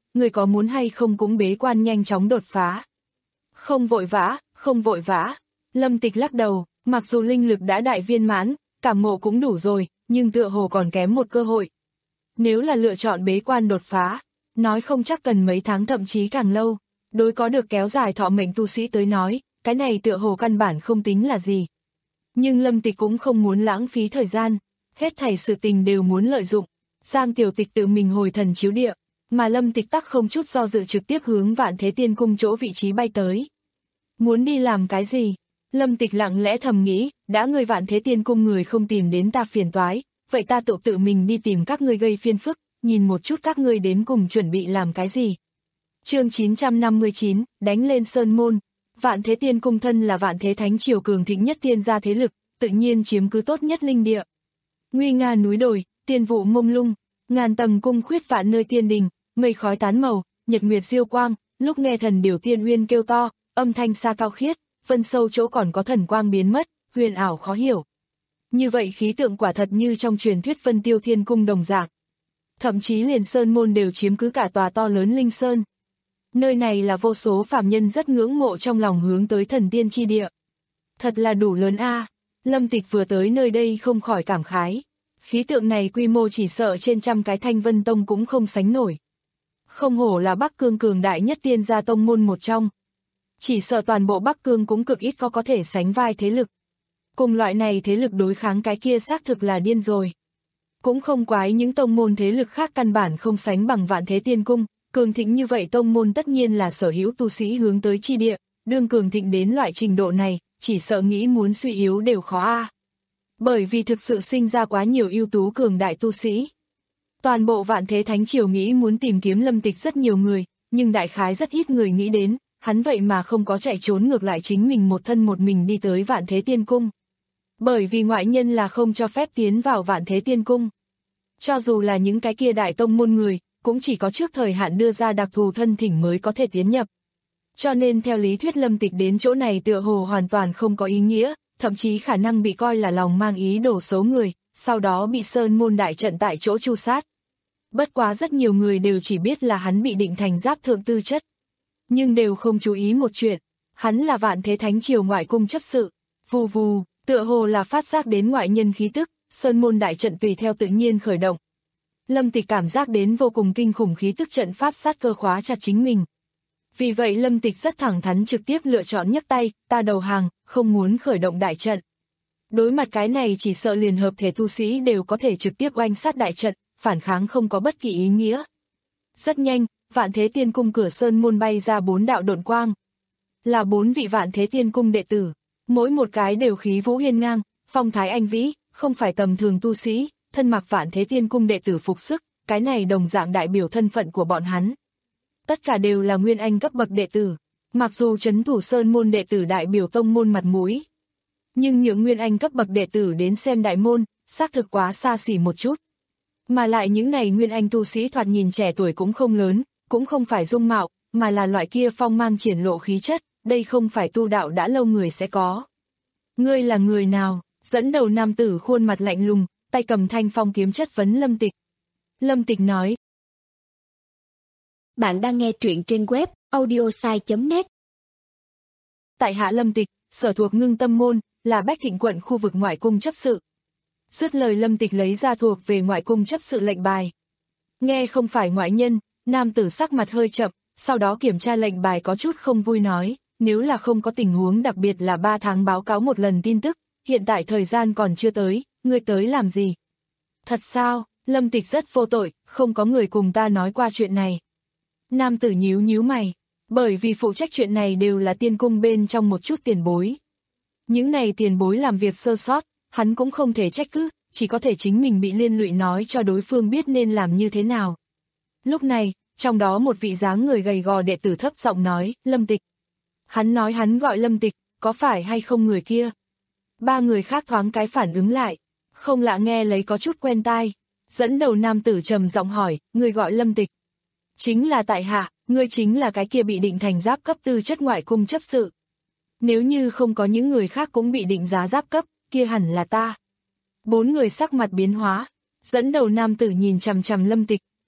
người có muốn hay không cũng bế quan nhanh chóng đột phá. Không vội vã, không vội vã. Lâm Tịch lắc đầu, mặc dù linh lực đã đại viên mãn, cảm ngộ cũng đủ rồi, nhưng tựa hồ còn kém một cơ hội. Nếu là lựa chọn bế quan đột phá, nói không chắc cần mấy tháng thậm chí càng lâu. Đối có được kéo dài thọ mệnh tu sĩ tới nói, cái này tựa hồ căn bản không tính là gì. Nhưng Lâm Tịch cũng không muốn lãng phí thời gian, hết thảy sự tình đều muốn lợi dụng. Giang Tiểu Tịch tự mình hồi thần chiếu địa, mà Lâm Tịch tắc không chút do dự trực tiếp hướng Vạn Thế Tiên Cung chỗ vị trí bay tới. Muốn đi làm cái gì? Lâm Tịch lặng lẽ thầm nghĩ, đã người Vạn Thế Tiên Cung người không tìm đến ta phiền toái, vậy ta tự tự mình đi tìm các ngươi gây phiền phức, nhìn một chút các ngươi đến cùng chuẩn bị làm cái gì. Chương chín trăm năm mươi chín, đánh lên Sơn Môn. Vạn Thế Tiên Cung thân là Vạn Thế Thánh Triều cường thịnh nhất tiên gia thế lực, tự nhiên chiếm cứ tốt nhất linh địa. Nguy nga núi đồi, tiên vụ mông lung, ngàn tầng cung khuyết vạn nơi tiên đình, mây khói tán màu, nhật nguyệt diêu quang, lúc nghe thần điểu tiên uyên kêu to, âm thanh xa cao khiết, vân sâu chỗ còn có thần quang biến mất, huyền ảo khó hiểu. Như vậy khí tượng quả thật như trong truyền thuyết Vân Tiêu Thiên Cung đồng dạng. Thậm chí liền sơn môn đều chiếm cứ cả tòa to lớn linh sơn. Nơi này là vô số phàm nhân rất ngưỡng mộ trong lòng hướng tới thần tiên chi địa. Thật là đủ lớn a. À. Lâm Tịch vừa tới nơi đây không khỏi cảm khái. Khí tượng này quy mô chỉ sợ trên trăm cái Thanh Vân Tông cũng không sánh nổi. Không hổ là Bắc Cương cường đại nhất tiên gia tông môn một trong. Chỉ sợ toàn bộ Bắc Cương cũng cực ít có có thể sánh vai thế lực. Cùng loại này thế lực đối kháng cái kia xác thực là điên rồi. Cũng không quái những tông môn thế lực khác căn bản không sánh bằng Vạn Thế Tiên Cung. Cường thịnh như vậy tông môn tất nhiên là sở hữu tu sĩ hướng tới chi địa, đương cường thịnh đến loại trình độ này, chỉ sợ nghĩ muốn suy yếu đều khó a. À. Bởi vì thực sự sinh ra quá nhiều ưu tú cường đại tu sĩ. Toàn bộ Vạn Thế Thánh Triều nghĩ muốn tìm kiếm Lâm Tịch rất nhiều người, nhưng đại khái rất ít người nghĩ đến, hắn vậy mà không có chạy trốn ngược lại chính mình một thân một mình đi tới Vạn Thế Tiên Cung. Bởi vì ngoại nhân là không cho phép tiến vào Vạn Thế Tiên Cung. Cho dù là những cái kia đại tông môn người, cũng chỉ có trước thời hạn đưa ra đặc thù thân thỉnh mới có thể tiến nhập. Cho nên theo lý thuyết Lâm Tịch đến chỗ này tựa hồ hoàn toàn không có ý nghĩa, thậm chí khả năng bị coi là lòng mang ý đồ xấu người, sau đó bị Sơn Môn đại trận tại chỗ tru sát. Bất quá rất nhiều người đều chỉ biết là hắn bị định thành giáp thượng tư chất. Nhưng đều không chú ý một chuyện, hắn là Vạn Thế Thánh Triều ngoại cung chấp sự, vù vù, tựa hồ là phát giác đến ngoại nhân khí tức, Sơn Môn đại trận tùy theo tự nhiên khởi động. Lâm Tịch cảm giác đến vô cùng kinh khủng khí tức trận pháp sát cơ khóa chặt chính mình. Vì vậy Lâm Tịch rất thẳng thắn trực tiếp lựa chọn nhấc tay, ta đầu hàng, không muốn khởi động đại trận. Đối mặt cái này chỉ sợ liền hợp thể tu sĩ đều có thể trực tiếp oanh sát đại trận, phản kháng không có bất kỳ ý nghĩa. Rất nhanh, Vạn Thế Tiên Cung cửa sơn môn bay ra bốn đạo độn quang. Là bốn vị Vạn Thế Tiên Cung đệ tử, mỗi một cái đều khí vũ hiên ngang, phong thái anh vĩ, không phải tầm thường tu sĩ. Thân mặc Vạn Thế Tiên Cung đệ tử phục sức, cái này đồng dạng đại biểu thân phận của bọn hắn. Tất cả đều là nguyên anh cấp bậc đệ tử, mặc dù trấn thủ sơn môn đệ tử đại biểu tông môn mặt mũi. Nhưng những nguyên anh cấp bậc đệ tử đến xem đại môn, xác thực quá xa xỉ một chút. Mà lại những này nguyên anh tu sĩ thoạt nhìn trẻ tuổi cũng không lớn, cũng không phải dung mạo, mà là loại kia phong mang triển lộ khí chất, đây không phải tu đạo đã lâu người sẽ có. Ngươi là người nào? Dẫn đầu nam tử khuôn mặt lạnh lùng, tay cầm thanh phong kiếm chất vấn Lâm Tịch. Lâm Tịch nói. Bạn đang nghe truyện trên web audiosai chấm net. Tại hạ Lâm Tịch, sở thuộc Ngưng Tâm Môn, là Bách Thịnh quận khu vực ngoại cung chấp sự. Dứt lời Lâm Tịch lấy ra thuộc về ngoại cung chấp sự lệnh bài. Nghe không phải ngoại nhân, nam tử sắc mặt hơi chậm, sau đó kiểm tra lệnh bài có chút không vui nói, nếu là không có tình huống đặc biệt là ba tháng báo cáo một lần tin tức, hiện tại thời gian còn chưa tới, ngươi tới làm gì? Thật sao? Lâm Tịch rất vô tội, không có người cùng ta nói qua chuyện này. Nam tử nhíu nhíu mày, bởi vì phụ trách chuyện này đều là tiên cung bên trong một chút tiền bối. Những này tiền bối làm việc sơ sót, hắn cũng không thể trách cứ, chỉ có thể chính mình bị liên lụy nói cho đối phương biết nên làm như thế nào. Lúc này, trong đó một vị dáng người gầy gò đệ tử thấp giọng nói, Lâm Tịch. Hắn nói hắn gọi Lâm Tịch, có phải hay không người kia? Ba người khác thoáng cái phản ứng lại, không lạ nghe lấy có chút quen tai. Dẫn đầu nam tử trầm giọng hỏi, người gọi Lâm Tịch. Chính là tại hạ, ngươi chính là cái kia bị định thành giáp cấp tư chất ngoại cung chấp sự. Nếu như không có những người khác cũng bị định giá giáp cấp, kia hẳn là ta. Bốn người sắc mặt biến hóa, dẫn đầu nam tử nhìn chằm chằm Lâm Tịch,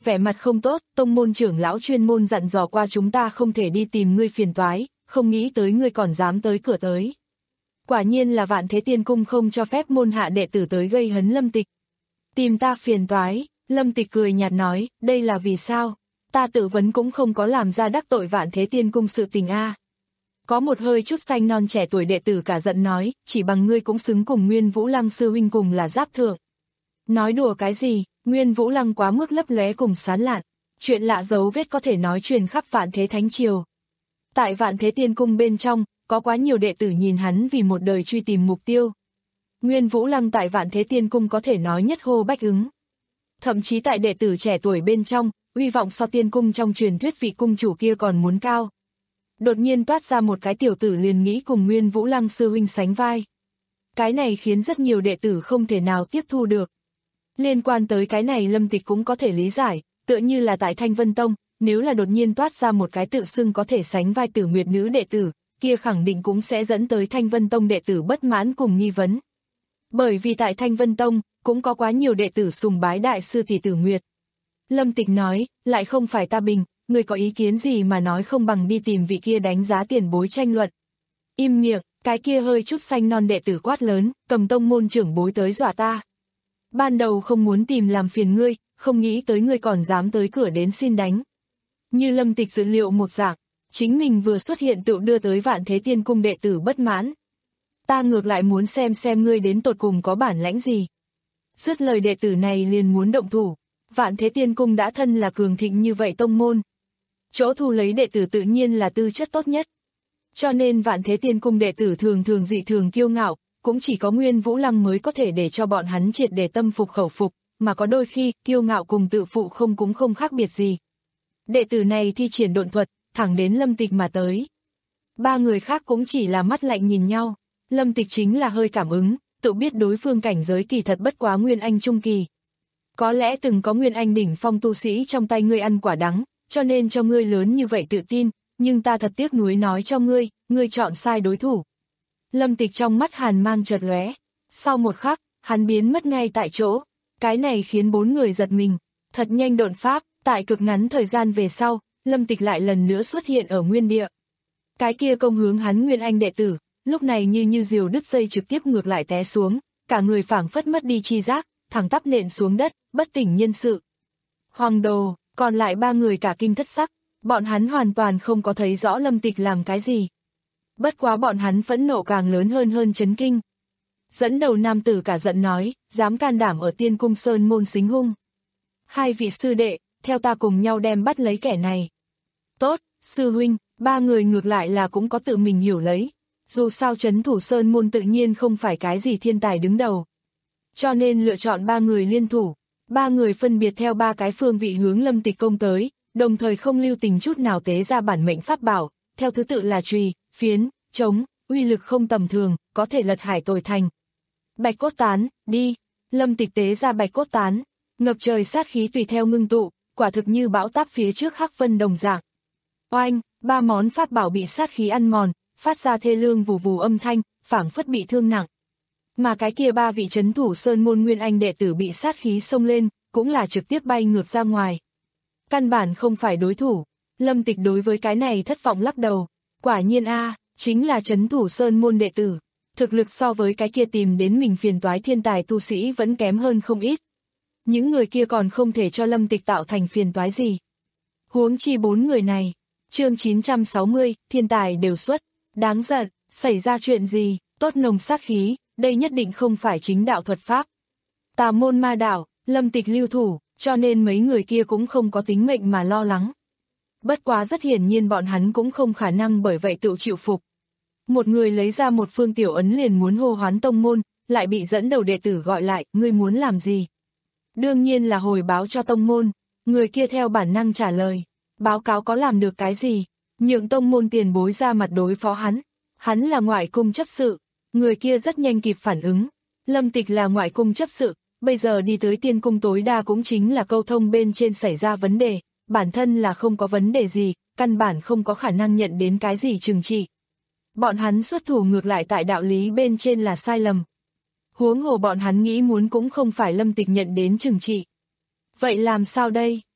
vẻ mặt không tốt, tông môn trưởng lão chuyên môn dặn dò qua chúng ta không thể đi tìm ngươi phiền toái, không nghĩ tới ngươi còn dám tới cửa tới. Quả nhiên là Vạn Thế Tiên Cung không cho phép môn hạ đệ tử tới gây hấn Lâm Tịch. Tìm ta phiền toái, Lâm Tịch cười nhạt nói, đây là vì sao? Ta tự vấn cũng không có làm ra đắc tội Vạn Thế Tiên Cung sự tình a. Có một hơi chút xanh non trẻ tuổi đệ tử cả giận nói, chỉ bằng ngươi cũng xứng cùng Nguyên Vũ Lăng sư huynh cùng là giáp thượng. Nói đùa cái gì, Nguyên Vũ Lăng quá mức lấp lóe cùng sán lạn, chuyện lạ dấu vết có thể nói truyền khắp Vạn Thế Thánh Triều. Tại Vạn Thế Tiên Cung bên trong, có quá nhiều đệ tử nhìn hắn vì một đời truy tìm mục tiêu. Nguyên Vũ Lăng tại Vạn Thế Tiên Cung có thể nói nhất hô bách ứng. Thậm chí tại đệ tử trẻ tuổi bên trong, uy vọng so Tiên Cung trong truyền thuyết vị cung chủ kia còn muốn cao. Đột nhiên toát ra một cái tiểu tử liền nghĩ cùng Nguyên Vũ Lăng sư huynh sánh vai. Cái này khiến rất nhiều đệ tử không thể nào tiếp thu được. Liên quan tới cái này Lâm Tịch cũng có thể lý giải, tựa như là tại Thanh Vân Tông, nếu là đột nhiên toát ra một cái tự xưng có thể sánh vai Tử Nguyệt nữ đệ tử, kia khẳng định cũng sẽ dẫn tới Thanh Vân Tông đệ tử bất mãn cùng nghi vấn. Bởi vì tại Thanh Vân Tông, cũng có quá nhiều đệ tử sùng bái đại sư tỷ Tử Nguyệt. Lâm Tịch nói, lại không phải ta bình, người có ý kiến gì mà nói không bằng đi tìm vị kia đánh giá tiền bối tranh luận. Im miệng, cái kia hơi chút xanh non đệ tử quát lớn, cầm tông môn trưởng bối tới dọa ta. Ban đầu không muốn tìm làm phiền ngươi, không nghĩ tới ngươi còn dám tới cửa đến xin đánh. Như Lâm Tịch dự liệu một dạng, chính mình vừa xuất hiện tự đưa tới Vạn Thế Tiên Cung đệ tử bất mãn. Ta ngược lại muốn xem xem ngươi đến tột cùng có bản lãnh gì. Dứt lời đệ tử này liền muốn động thủ, Vạn Thế Tiên Cung đã thân là cường thịnh như vậy tông môn. Chỗ thu lấy đệ tử tự nhiên là tư chất tốt nhất. Cho nên Vạn Thế Tiên Cung đệ tử thường thường dị thường kiêu ngạo, cũng chỉ có Nguyên Vũ Lăng mới có thể để cho bọn hắn triệt để tâm phục khẩu phục, mà có đôi khi kiêu ngạo cùng tự phụ không cũng không khác biệt gì. Đệ tử này thi triển độn thuật, thẳng đến Lâm Tịch mà tới. Ba người khác cũng chỉ là mắt lạnh nhìn nhau, Lâm Tịch chính là hơi cảm ứng, tự biết đối phương cảnh giới kỳ thật bất quá Nguyên Anh trung kỳ. Có lẽ từng có Nguyên Anh đỉnh phong tu sĩ trong tay ngươi ăn quả đắng, cho nên cho ngươi lớn như vậy tự tin, nhưng ta thật tiếc nuối nói cho ngươi, ngươi chọn sai đối thủ. Lâm Tịch trong mắt hàn mang chợt lóe, sau một khắc, hắn biến mất ngay tại chỗ, cái này khiến bốn người giật mình, thật nhanh độn pháp, tại cực ngắn thời gian về sau, Lâm Tịch lại lần nữa xuất hiện ở nguyên địa. Cái kia công hướng hắn Nguyên Anh đệ tử, lúc này như như diều đứt dây trực tiếp ngược lại té xuống, cả người phảng phất mất đi chi giác, thẳng tắp nện xuống đất, bất tỉnh nhân sự. Hoàng đồ, còn lại ba người cả kinh thất sắc, bọn hắn hoàn toàn không có thấy rõ Lâm Tịch làm cái gì. Bất quá bọn hắn phẫn nộ càng lớn hơn hơn chấn kinh. Dẫn đầu nam tử cả giận nói, dám can đảm ở Tiên Cung Sơn môn xính hung. Hai vị sư đệ, theo ta cùng nhau đem bắt lấy kẻ này. Tốt, sư huynh, ba người ngược lại là cũng có tự mình hiểu lấy. Dù sao trấn thủ Sơn môn tự nhiên không phải cái gì thiên tài đứng đầu. Cho nên lựa chọn ba người liên thủ. Ba người phân biệt theo ba cái phương vị hướng Lâm Tịch công tới, đồng thời không lưu tình chút nào tế ra bản mệnh pháp bảo, theo thứ tự là chùy, phiến, trống, uy lực không tầm thường, có thể lật hải tồi thành. Bạch cốt tán, đi. Lâm Tịch tế ra bạch cốt tán, ngập trời sát khí tùy theo ngưng tụ, quả thực như bão táp phía trước hắc vân đồng dạng. Oanh, ba món pháp bảo bị sát khí ăn mòn, phát ra thê lương vù vù âm thanh, phảng phất bị thương nặng. Mà cái kia ba vị trấn thủ Sơn môn Nguyên Anh đệ tử bị sát khí xông lên, cũng là trực tiếp bay ngược ra ngoài. Căn bản không phải đối thủ, Lâm Tịch đối với cái này thất vọng lắc đầu, quả nhiên a, chính là trấn thủ Sơn môn đệ tử, thực lực so với cái kia tìm đến mình phiền toái thiên tài tu sĩ vẫn kém hơn không ít. Những người kia còn không thể cho Lâm Tịch tạo thành phiền toái gì. Huống chi bốn người này, chương chín trăm sáu mươi, thiên tài đều xuất, đáng giận, xảy ra chuyện gì, tốt nồng sát khí, đây nhất định không phải chính đạo thuật pháp. Tà môn ma đạo, Lâm Tịch lưu thủ, cho nên mấy người kia cũng không có tính mệnh mà lo lắng. Bất quá rất hiển nhiên bọn hắn cũng không khả năng bởi vậy tự chịu phục. Một người lấy ra một phương tiểu ấn liền muốn hô hoán tông môn, lại bị dẫn đầu đệ tử gọi lại, ngươi muốn làm gì? Đương nhiên là hồi báo cho tông môn, người kia theo bản năng trả lời, báo cáo có làm được cái gì, nhượng tông môn tiền bối ra mặt đối phó hắn, hắn là ngoại cung chấp sự, người kia rất nhanh kịp phản ứng, Lâm Tịch là ngoại cung chấp sự, bây giờ đi tới Tiên Cung tối đa cũng chính là câu thông bên trên xảy ra vấn đề, bản thân là không có vấn đề gì, căn bản không có khả năng nhận đến cái gì trừng trị. Bọn hắn xuất thủ ngược lại tại đạo lý bên trên là sai lầm. Huống hồ bọn hắn nghĩ muốn cũng không phải Lâm Tịch nhận đến trừng trị. Vậy làm sao đây?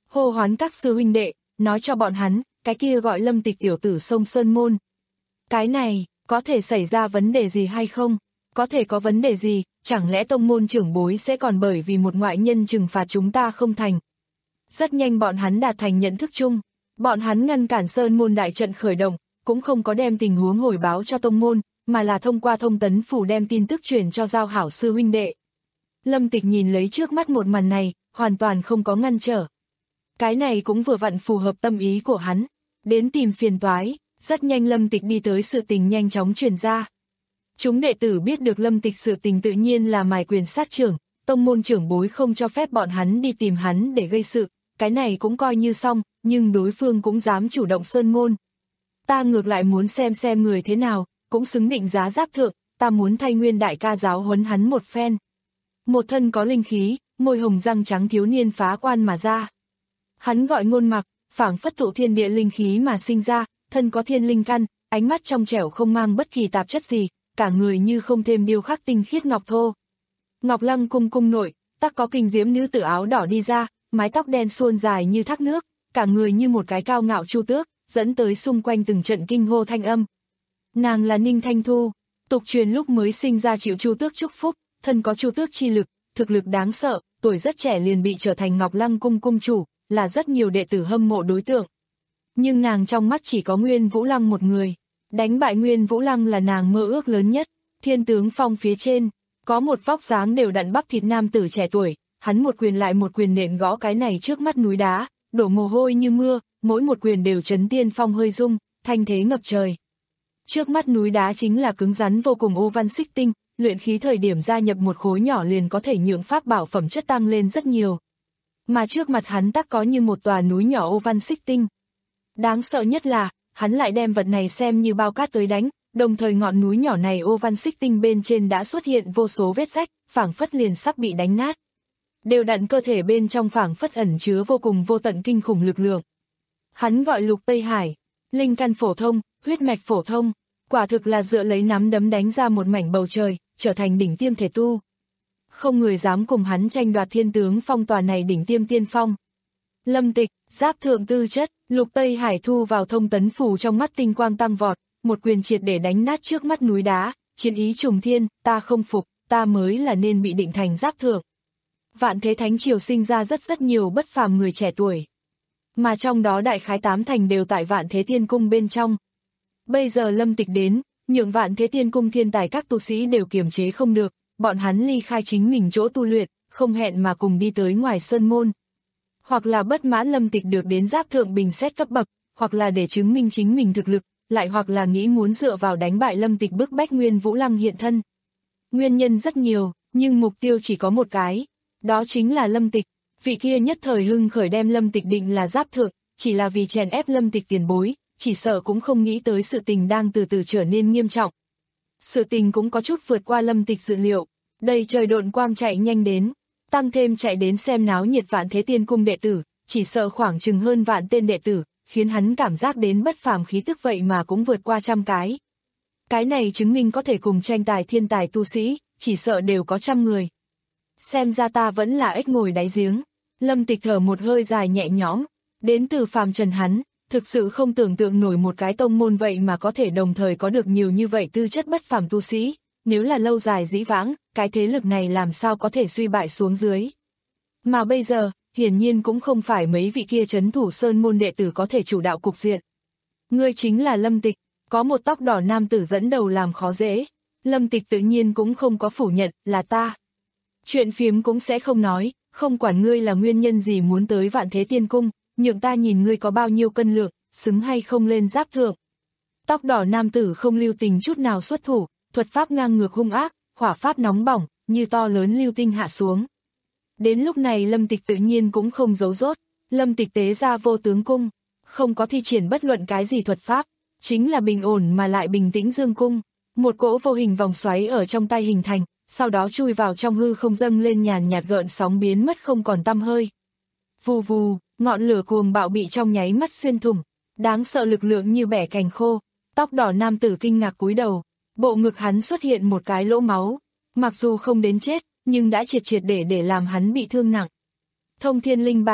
hô hoán các sư huynh đệ, nói cho bọn hắn, cái kia gọi Lâm Tịch tiểu tử sông Sơn Môn. Cái này, có thể xảy ra vấn đề gì hay không? Có thể có vấn đề gì, chẳng lẽ tông môn trưởng bối sẽ còn bởi vì một ngoại nhân trừng phạt chúng ta không thành? Rất nhanh bọn hắn đạt thành nhận thức chung, bọn hắn ngăn cản Sơn Môn đại trận khởi động, cũng không có đem tình huống hồi báo cho tông môn, mà là thông qua thông tấn phủ đem tin tức truyền cho giao hảo sư huynh đệ. Lâm Tịch nhìn lấy trước mắt một màn này, hoàn toàn không có ngăn trở. Cái này cũng vừa vặn phù hợp tâm ý của hắn, đến tìm phiền toái, rất nhanh Lâm Tịch đi tới sự tình nhanh chóng truyền ra. Chúng đệ tử biết được Lâm Tịch sự tình tự nhiên là mài quyền sát trưởng, tông môn trưởng bối không cho phép bọn hắn đi tìm hắn để gây sự, cái này cũng coi như xong, nhưng đối phương cũng dám chủ động sơn môn. Ta ngược lại muốn xem xem người thế nào, cũng xứng định giá giáp thượng, ta muốn thay Nguyên đại ca giáo huấn hắn một phen. Một thân có linh khí, môi hồng răng trắng thiếu niên phá quan mà ra. Hắn gọi Ngôn Mặc, phảng phất thụ thiên địa linh khí mà sinh ra, thân có thiên linh căn, ánh mắt trong trẻo không mang bất kỳ tạp chất gì, cả người như không thêm điêu khắc tinh khiết ngọc thô. Ngọc Lăng cung cung nội, tắc có kinh diễm nữ tử áo đỏ đi ra, mái tóc đen suôn dài như thác nước, cả người như một cái cao ngạo chu tước, dẫn tới xung quanh từng trận kinh hô thanh âm. Nàng là Ninh Thanh Thu, tục truyền lúc mới sinh ra chịu chu tước chúc phúc, thân có chu tước chi lực, thực lực đáng sợ, tuổi rất trẻ liền bị trở thành Ngọc Lăng cung cung chủ, là rất nhiều đệ tử hâm mộ đối tượng. Nhưng nàng trong mắt chỉ có Nguyên Vũ Lăng một người, đánh bại Nguyên Vũ Lăng là nàng mơ ước lớn nhất. Thiên tướng phong phía trên, có một vóc dáng đều đặn bắp thịt nam tử trẻ tuổi, hắn một quyền lại một quyền nện gõ cái này trước mắt núi đá, đổ mồ hôi như mưa, mỗi một quyền đều chấn tiên phong hơi rung, thanh thế ngập trời. Trước mắt núi đá chính là cứng rắn vô cùng ô văn xích tinh, luyện khí thời điểm gia nhập một khối nhỏ liền có thể nhượng pháp bảo phẩm chất tăng lên rất nhiều. Mà trước mặt hắn tắc có như một tòa núi nhỏ ô văn xích tinh. Đáng sợ nhất là, hắn lại đem vật này xem như bao cát tới đánh, đồng thời ngọn núi nhỏ này ô văn xích tinh bên trên đã xuất hiện vô số vết rách, phảng phất liền sắp bị đánh nát. Đều đặn cơ thể bên trong phảng phất ẩn chứa vô cùng vô tận kinh khủng lực lượng. Hắn gọi Lục Tây Hải, linh căn phổ thông, huyết mạch phổ thông, quả thực là dựa lấy nắm đấm đánh ra một mảnh bầu trời, trở thành đỉnh tiêm thể tu. Không người dám cùng hắn tranh đoạt thiên tướng phong tòa này đỉnh tiêm tiên phong. Lâm Tịch, giáp thượng tư chất, Lục Tây Hải thu vào thông tấn phủ trong mắt tinh quang tăng vọt, một quyền triệt để đánh nát trước mắt núi đá, chiến ý trùng thiên, ta không phục, ta mới là nên bị định thành giáp thượng. Vạn Thế Thánh Triều sinh ra rất rất nhiều bất phàm người trẻ tuổi, mà trong đó đại khái tám thành đều tại Vạn Thế Tiên Cung bên trong. Bây giờ Lâm Tịch đến, nhượng Vạn Thế Tiên Cung thiên tài các tu sĩ đều kiềm chế không được, bọn hắn ly khai chính mình chỗ tu luyện, không hẹn mà cùng đi tới ngoài sơn môn. Hoặc là bất mãn Lâm Tịch được đến giáp thượng bình xét cấp bậc, hoặc là để chứng minh chính mình thực lực, lại hoặc là nghĩ muốn dựa vào đánh bại Lâm Tịch bức bách Nguyên Vũ Lăng hiện thân. Nguyên nhân rất nhiều, nhưng mục tiêu chỉ có một cái, đó chính là Lâm Tịch. Vị kia nhất thời hưng khởi đem Lâm Tịch định là giáp thượng, chỉ là vì chèn ép Lâm Tịch tiền bối, chỉ sợ cũng không nghĩ tới sự tình đang từ từ trở nên nghiêm trọng. Sự tình cũng có chút vượt qua Lâm Tịch dự liệu, đầy trời độn quang chạy nhanh đến, tăng thêm chạy đến xem náo nhiệt Vạn Thế Tiên Cung đệ tử, chỉ sợ khoảng chừng hơn vạn tên đệ tử, khiến hắn cảm giác đến bất phàm khí tức vậy mà cũng vượt qua trăm cái. Cái này chứng minh có thể cùng tranh tài thiên tài tu sĩ, chỉ sợ đều có trăm người. Xem ra ta vẫn là ếch ngồi đáy giếng. Lâm Tịch thở một hơi dài nhẹ nhõm, đến từ phàm trần hắn, thực sự không tưởng tượng nổi một cái tông môn vậy mà có thể đồng thời có được nhiều như vậy tư chất bất phàm tu sĩ, nếu là lâu dài dĩ vãng, cái thế lực này làm sao có thể suy bại xuống dưới. Mà bây giờ, hiển nhiên cũng không phải mấy vị kia trấn thủ sơn môn đệ tử có thể chủ đạo cục diện. Ngươi chính là Lâm Tịch, có một tóc đỏ nam tử dẫn đầu làm khó dễ. Lâm Tịch tự nhiên cũng không có phủ nhận, là ta. Chuyện phiếm cũng sẽ không nói, không quản ngươi là nguyên nhân gì muốn tới Vạn Thế Tiên Cung, nhượng ta nhìn ngươi có bao nhiêu cân lượng, xứng hay không lên giáp thượng. Tóc đỏ nam tử không lưu tình chút nào xuất thủ, thuật pháp ngang ngược hung ác, hỏa pháp nóng bỏng, như to lớn lưu tinh hạ xuống. Đến lúc này Lâm Tịch tự nhiên cũng không giấu rốt, Lâm Tịch tế ra vô tướng cung, không có thi triển bất luận cái gì thuật pháp, chính là bình ổn mà lại bình tĩnh dương cung, một cỗ vô hình vòng xoáy ở trong tay hình thành, sau đó chui vào trong hư không dâng lên nhàn nhạt gợn sóng biến mất không còn tăm hơi. Vù vù, ngọn lửa cuồng bạo bị trong nháy mắt xuyên thủng, đáng sợ lực lượng như bẻ cành khô, tóc đỏ nam tử kinh ngạc cúi đầu, bộ ngực hắn xuất hiện một cái lỗ máu, mặc dù không đến chết, nhưng đã triệt triệt để để làm hắn bị thương nặng. Thông Thiên Linh Bảo,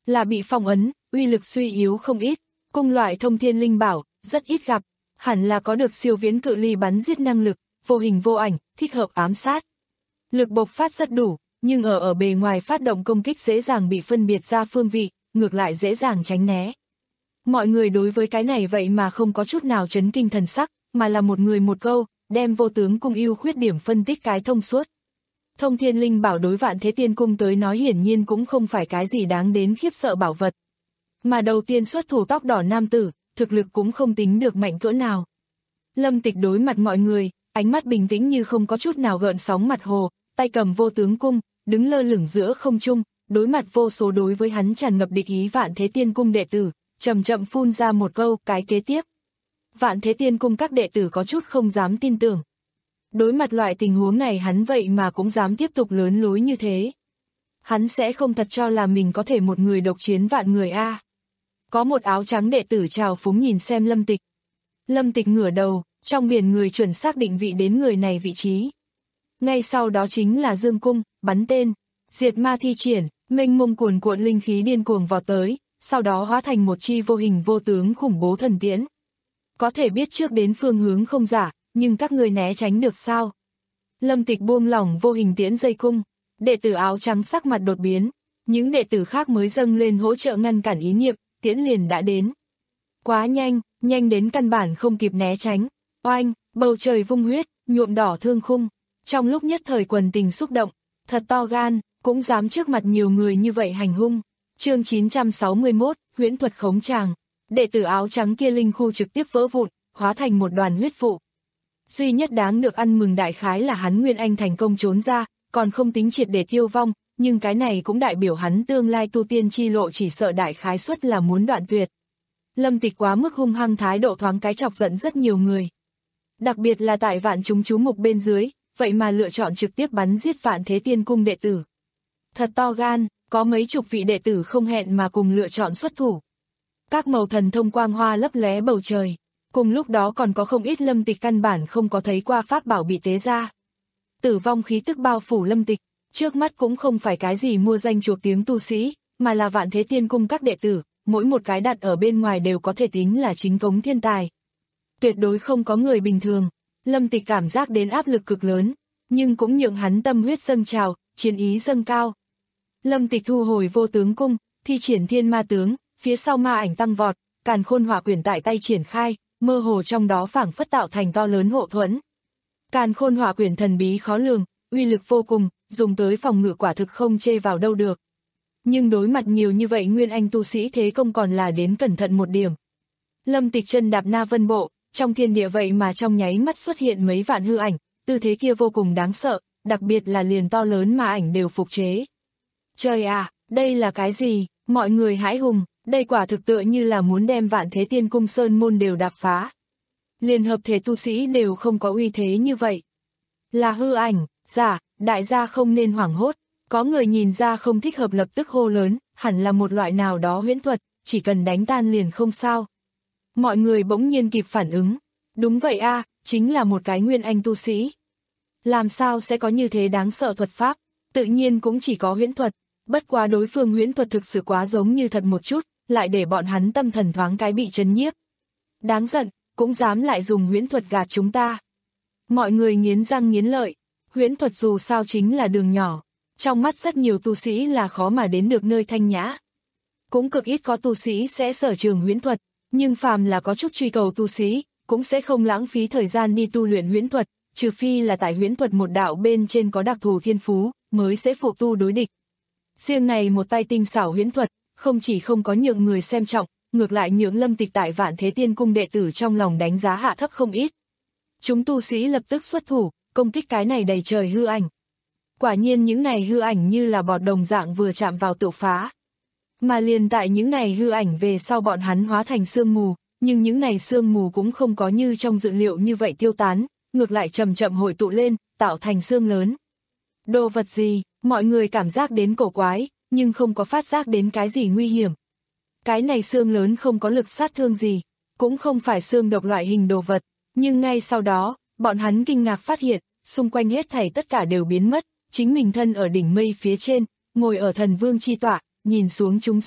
là bị phong ấn, uy lực suy yếu không ít, cung loại thông thiên linh bảo, rất ít gặp, hẳn là có được siêu viễn cự ly bắn giết năng lực, vô hình vô ảnh, thích hợp ám sát. Lực bộc phát rất đủ, nhưng ở ở bề ngoài phát động công kích dễ dàng bị phân biệt ra phương vị, ngược lại dễ dàng tránh né. Mọi người đối với cái này vậy mà không có chút nào chấn kinh thần sắc, mà là một người một câu, đem vô tướng cung ưu khuyết điểm phân tích cái thông suốt. Thông thiên linh bảo đối Vạn Thế Tiên Cung tới nói hiển nhiên cũng không phải cái gì đáng đến khiếp sợ bảo vật. Mà đầu tiên xuất thủ tóc đỏ nam tử, thực lực cũng không tính được mạnh cỡ nào. Lâm Tịch đối mặt mọi người, ánh mắt bình tĩnh như không có chút nào gợn sóng mặt hồ, tay cầm vô tướng cung, đứng lơ lửng giữa không trung, đối mặt vô số đối với hắn tràn ngập địch ý Vạn Thế Tiên Cung đệ tử, chậm chậm phun ra một câu, cái kế tiếp. Vạn Thế Tiên Cung các đệ tử có chút không dám tin tưởng. Đối mặt loại tình huống này hắn vậy mà cũng dám tiếp tục lớn lối như thế. Hắn sẽ không thật cho là mình có thể một người độc chiến vạn người a. À. Có một áo trắng đệ tử trào phúng nhìn xem Lâm Tịch. Lâm Tịch ngửa đầu, trong biển người chuẩn xác định vị đến người này vị trí. Ngay sau đó chính là dương cung, bắn tên, diệt ma thi triển, mênh mông cuồn cuộn linh khí điên cuồng vọt tới, sau đó hóa thành một chi vô hình vô tướng khủng bố thần tiễn. Có thể biết trước đến phương hướng không giả, nhưng các người né tránh được sao? Lâm Tịch buông lỏng vô hình tiễn dây cung, đệ tử áo trắng sắc mặt đột biến, những đệ tử khác mới dâng lên hỗ trợ ngăn cản ý niệm, tiễn liền đã đến. Quá nhanh, nhanh đến căn bản không kịp né tránh, oanh, bầu trời vung huyết, nhuộm đỏ thương khung, trong lúc nhất thời quần tình xúc động, thật to gan, cũng dám trước mặt nhiều người như vậy hành hung. Chương chín trăm sáu mươi mốt, huyễn thuật khống tràng, đệ tử áo trắng kia linh khu trực tiếp vỡ vụn, hóa thành một đoàn huyết vụ. Duy nhất đáng được ăn mừng đại khái là hắn Nguyên Anh thành công trốn ra, còn không tính triệt để tiêu vong, nhưng cái này cũng đại biểu hắn tương lai tu tiên chi lộ chỉ sợ đại khái suất là muốn đoạn tuyệt. Lâm Tịch quá mức hung hăng thái độ thoáng cái chọc giận rất nhiều người. Đặc biệt là tại vạn chúng chú mục bên dưới, vậy mà lựa chọn trực tiếp bắn giết Vạn Thế Tiên Cung đệ tử. Thật to gan, có mấy chục vị đệ tử không hẹn mà cùng lựa chọn xuất thủ. Các màu thần thông quang hoa lấp lóe bầu trời. Cùng lúc đó còn có không ít Lâm Tịch căn bản không có thấy qua pháp bảo bị tế ra. Tử vong khí tức bao phủ Lâm Tịch, trước mắt cũng không phải cái gì mua danh chuộc tiếng tu sĩ, mà là Vạn Thế Tiên Cung các đệ tử, mỗi một cái đặt ở bên ngoài đều có thể tính là chính cống thiên tài. Tuyệt đối không có người bình thường, Lâm Tịch cảm giác đến áp lực cực lớn, nhưng cũng nhượng hắn tâm huyết dâng trào, chiến ý dâng cao. Lâm Tịch thu hồi vô tướng cung, thi triển thiên ma tướng, phía sau ma ảnh tăng vọt, càn khôn hỏa quyển tại tay triển khai, mơ hồ trong đó phảng phất tạo thành to lớn hộ thuẫn. Càn khôn hỏa quyển thần bí khó lường, uy lực vô cùng, dùng tới phòng ngự quả thực không chê vào đâu được. Nhưng đối mặt nhiều như vậy Nguyên Anh tu sĩ thế công còn là đến cẩn thận một điểm. Lâm Tịch chân đạp na vân bộ, trong thiên địa vậy mà trong nháy mắt xuất hiện mấy vạn hư ảnh, tư thế kia vô cùng đáng sợ, đặc biệt là liền to lớn mà ảnh đều phục chế. Trời à, đây là cái gì? Mọi người hãi hùng, đây quả thực tựa như là muốn đem Vạn Thế Tiên Cung sơn môn đều đạp phá. Liên hợp thể tu sĩ đều không có uy thế như vậy. Là hư ảnh, giả, đại gia không nên hoảng hốt, có người nhìn ra không thích hợp lập tức hô lớn, hẳn là một loại nào đó huyễn thuật, chỉ cần đánh tan liền không sao. Mọi người bỗng nhiên kịp phản ứng, đúng vậy a, chính là một cái Nguyên Anh tu sĩ. Làm sao sẽ có như thế đáng sợ thuật pháp, tự nhiên cũng chỉ có huyễn thuật, bất quá đối phương huyễn thuật thực sự quá giống như thật một chút, lại để bọn hắn tâm thần thoáng cái bị chấn nhiếp. Đáng giận, cũng dám lại dùng huyễn thuật gạt chúng ta. Mọi người nghiến răng nghiến lợi, huyễn thuật dù sao chính là đường nhỏ, trong mắt rất nhiều tu sĩ là khó mà đến được nơi thanh nhã. Cũng cực ít có tu sĩ sẽ sở trường huyễn thuật, nhưng phàm là có chút truy cầu tu sĩ, cũng sẽ không lãng phí thời gian đi tu luyện huyễn thuật, trừ phi là tại huyễn thuật một đạo bên trên có đặc thù thiên phú, mới sẽ phụ tu đối địch. Riêng này một tay tinh xảo huyễn thuật, không chỉ không có nhượng người xem trọng, ngược lại nhượng Lâm Tịch tại Vạn Thế Tiên Cung đệ tử trong lòng đánh giá hạ thấp không ít. Chúng tu sĩ lập tức xuất thủ, công kích cái này đầy trời hư ảnh. Quả nhiên những này hư ảnh như là bọt đồng dạng vừa chạm vào tự phá. Mà liền tại những này hư ảnh về sau bọn hắn hóa thành sương mù, nhưng những này sương mù cũng không có như trong dự liệu như vậy tiêu tán, ngược lại chậm chậm hội tụ lên, tạo thành sương lớn. Đồ vật gì, mọi người cảm giác đến cổ quái, nhưng không có phát giác đến cái gì nguy hiểm. Cái này xương lớn không có lực sát thương gì, cũng không phải xương độc loại hình đồ vật, nhưng ngay sau đó, bọn hắn kinh ngạc phát hiện, xung quanh hết thảy tất cả đều biến mất, chính mình thân ở đỉnh mây phía trên, ngồi ở thần vương chi tọa, nhìn xuống chúng sinh,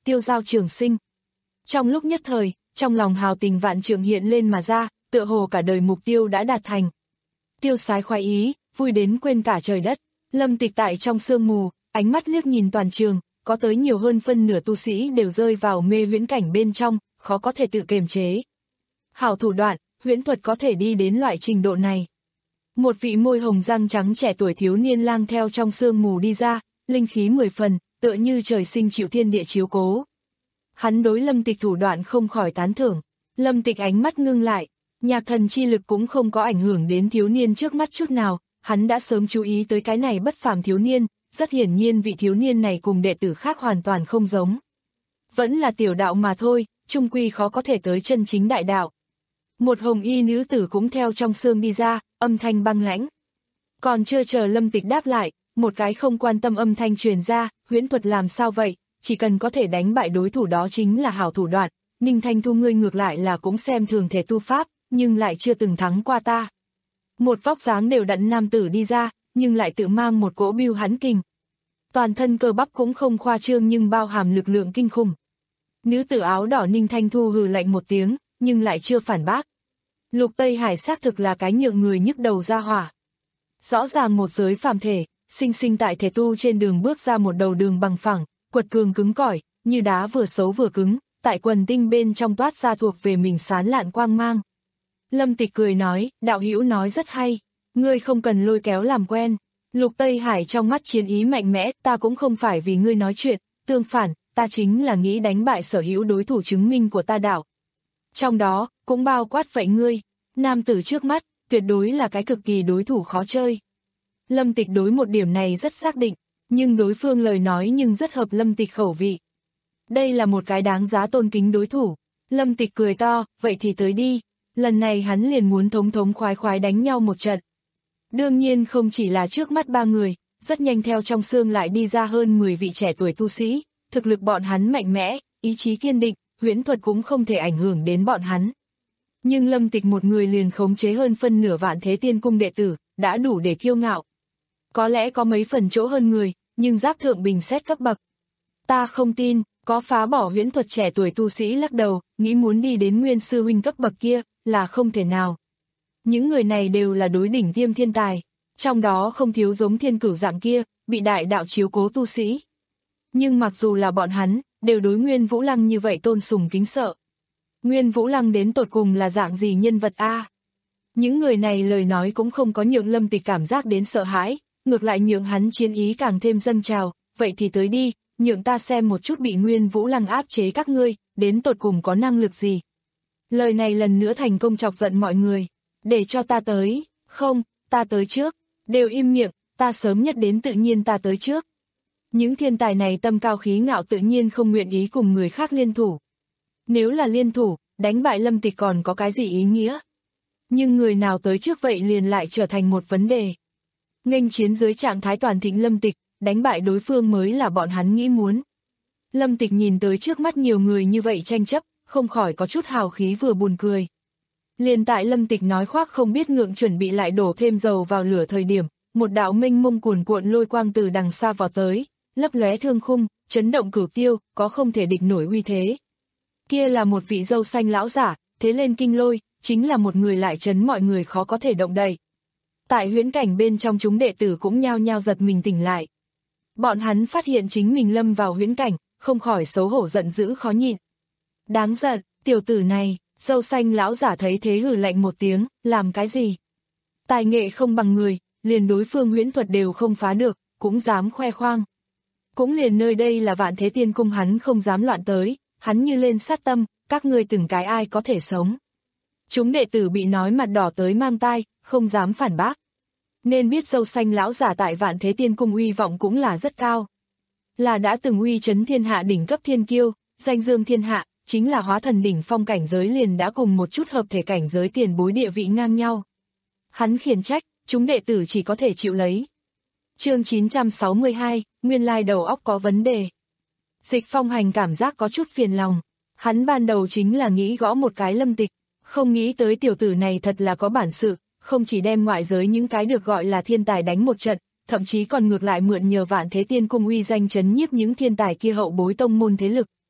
tiêu giao trường sinh. Trong lúc nhất thời, trong lòng hào tình vạn trượng hiện lên mà ra, tựa hồ cả đời mục tiêu đã đạt thành. Tiêu sái khoái ý, vui đến quên cả trời đất. Lâm Tịch tại trong sương mù, ánh mắt liếc nhìn toàn trường, có tới nhiều hơn phân nửa tu sĩ đều rơi vào mê huyễn cảnh bên trong, khó có thể tự kiềm chế. Hảo thủ đoạn, huyễn thuật có thể đi đến loại trình độ này. Một vị môi hồng răng trắng trẻ tuổi thiếu niên lang theo trong sương mù đi ra, linh khí mười phần, tựa như trời sinh chịu thiên địa chiếu cố. Hắn đối Lâm Tịch thủ đoạn không khỏi tán thưởng. Lâm Tịch ánh mắt ngưng lại, nhạc thần chi lực cũng không có ảnh hưởng đến thiếu niên trước mắt chút nào, hắn đã sớm chú ý tới cái này bất phàm thiếu niên, rất hiển nhiên vị thiếu niên này cùng đệ tử khác hoàn toàn không giống. Vẫn là tiểu đạo mà thôi, chung quy khó có thể tới chân chính đại đạo. Một hồng y nữ tử cũng theo trong sương đi ra, âm thanh băng lãnh. Còn chưa chờ Lâm Tịch đáp lại, một cái không quan tâm âm thanh truyền ra, huyễn thuật làm sao vậy, chỉ cần có thể đánh bại đối thủ đó chính là hảo thủ đoạn, Ninh Thanh Thu ngươi ngược lại là cũng xem thường thể tu pháp, nhưng lại chưa từng thắng qua ta. Một vóc dáng đều đặn nam tử đi ra, nhưng lại tự mang một cỗ bưu hãn kình. Toàn thân cơ bắp cũng không khoa trương nhưng bao hàm lực lượng kinh khủng. Nữ tử áo đỏ Ninh Thanh Thu hừ lạnh một tiếng, nhưng lại chưa phản bác. Lục Tây Hải xác thực là cái nhượng người nhức đầu ra hỏa. Rõ ràng một giới phàm thể, sinh sinh tại thể tu trên đường bước ra một đầu đường bằng phẳng, quật cường cứng cỏi, như đá vừa xấu vừa cứng, tại quần tinh bên trong toát ra thuộc về mình sán lạn quang mang. Lâm Tịch cười nói, đạo hữu nói rất hay, ngươi không cần lôi kéo làm quen. Lục Tây Hải trong mắt chiến ý mạnh mẽ, ta cũng không phải vì ngươi nói chuyện, tương phản, ta chính là nghĩ đánh bại sở hữu đối thủ chứng minh của ta đạo. Trong đó, cũng bao quát vậy ngươi, nam tử trước mắt, tuyệt đối là cái cực kỳ đối thủ khó chơi. Lâm Tịch đối một điểm này rất xác định, nhưng đối phương lời nói nhưng rất hợp Lâm Tịch khẩu vị. Đây là một cái đáng giá tôn kính đối thủ. Lâm Tịch cười to, vậy thì tới đi. Lần này hắn liền muốn thống thống khoái khoái đánh nhau một trận. Đương nhiên không chỉ là trước mắt ba người, rất nhanh theo trong sương lại đi ra hơn mười vị trẻ tuổi tu sĩ, thực lực bọn hắn mạnh mẽ, ý chí kiên định, huyễn thuật cũng không thể ảnh hưởng đến bọn hắn. Nhưng Lâm Tịch một người liền khống chế hơn phân nửa Vạn Thế Tiên Cung đệ tử, đã đủ để kiêu ngạo. Có lẽ có mấy phần chỗ hơn người, nhưng giáp thượng bình xét cấp bậc. Ta không tin, có phá bỏ huyễn thuật trẻ tuổi tu sĩ lắc đầu, nghĩ muốn đi đến nguyên sư huynh cấp bậc kia, là không thể nào. Những người này đều là đối đỉnh tiêm thiên tài, trong đó không thiếu giống thiên cửu dạng kia, bị đại đạo chiếu cố tu sĩ. Nhưng mặc dù là bọn hắn, đều đối Nguyên Vũ Lăng như vậy tôn sùng kính sợ. Nguyên Vũ Lăng đến tột cùng là dạng gì nhân vật a? À? Những người này lời nói cũng không có nhượng Lâm Tịch cảm giác đến sợ hãi, ngược lại nhượng hắn chiến ý càng thêm dâng trào, vậy thì tới đi, nhượng ta xem một chút bị Nguyên Vũ Lăng áp chế các ngươi, đến tột cùng có năng lực gì. Lời này lần nữa thành công chọc giận mọi người, để cho ta tới, không, ta tới trước, đều im miệng, ta sớm nhất đến tự nhiên ta tới trước. Những thiên tài này tâm cao khí ngạo tự nhiên không nguyện ý cùng người khác liên thủ. Nếu là liên thủ, đánh bại Lâm Tịch còn có cái gì ý nghĩa? Nhưng người nào tới trước vậy liền lại trở thành một vấn đề. Nghênh chiến dưới trạng thái toàn thịnh Lâm Tịch, đánh bại đối phương mới là bọn hắn nghĩ muốn. Lâm Tịch nhìn tới trước mắt nhiều người như vậy tranh chấp, không khỏi có chút hào khí vừa buồn cười. Liền tại Lâm Tịch nói khoác không biết ngượng chuẩn bị lại đổ thêm dầu vào lửa thời điểm, một đạo mênh mông cuồn cuộn lôi quang từ đằng xa vào tới, lấp lóe thương khung, chấn động cửu tiêu, có không thể địch nổi uy thế. Kia là một vị râu xanh lão giả, thế lên kinh lôi, chính là một người lại chấn mọi người khó có thể động đậy. Tại huyễn cảnh bên trong chúng đệ tử cũng nhao nhao giật mình tỉnh lại. Bọn hắn phát hiện chính mình lâm vào huyễn cảnh, không khỏi xấu hổ giận dữ khó nhịn. Đáng giận, tiểu tử này, râu xanh lão giả thấy thế hừ lạnh một tiếng, làm cái gì? Tài nghệ không bằng người, liền đối phương huyễn thuật đều không phá được, cũng dám khoe khoang. Cũng liền nơi đây là Vạn Thế Tiên Cung hắn không dám loạn tới, hắn như lên sát tâm, các ngươi từng cái ai có thể sống. Chúng đệ tử bị nói mặt đỏ tới mang tai, không dám phản bác. Nên biết râu xanh lão giả tại Vạn Thế Tiên Cung uy vọng cũng là rất cao. Là đã từng uy chấn thiên hạ đỉnh cấp thiên kiêu, danh dương thiên hạ, chính là hóa thần đỉnh phong cảnh giới liền đã cùng một chút hợp thể cảnh giới tiền bối địa vị ngang nhau. Hắn khiển trách, chúng đệ tử chỉ có thể chịu lấy. Chương chín trăm sáu mươi hai, nguyên lai đầu óc có vấn đề. Dịch Phong Hành cảm giác có chút phiền lòng. Hắn ban đầu chính là nghĩ gõ một cái Lâm Tịch, không nghĩ tới tiểu tử này thật là có bản sự, không chỉ đem ngoại giới những cái được gọi là thiên tài đánh một trận, thậm chí còn ngược lại mượn nhờ Vạn Thế Tiên Cung uy danh chấn nhiếp những thiên tài kia hậu bối tông môn thế lực.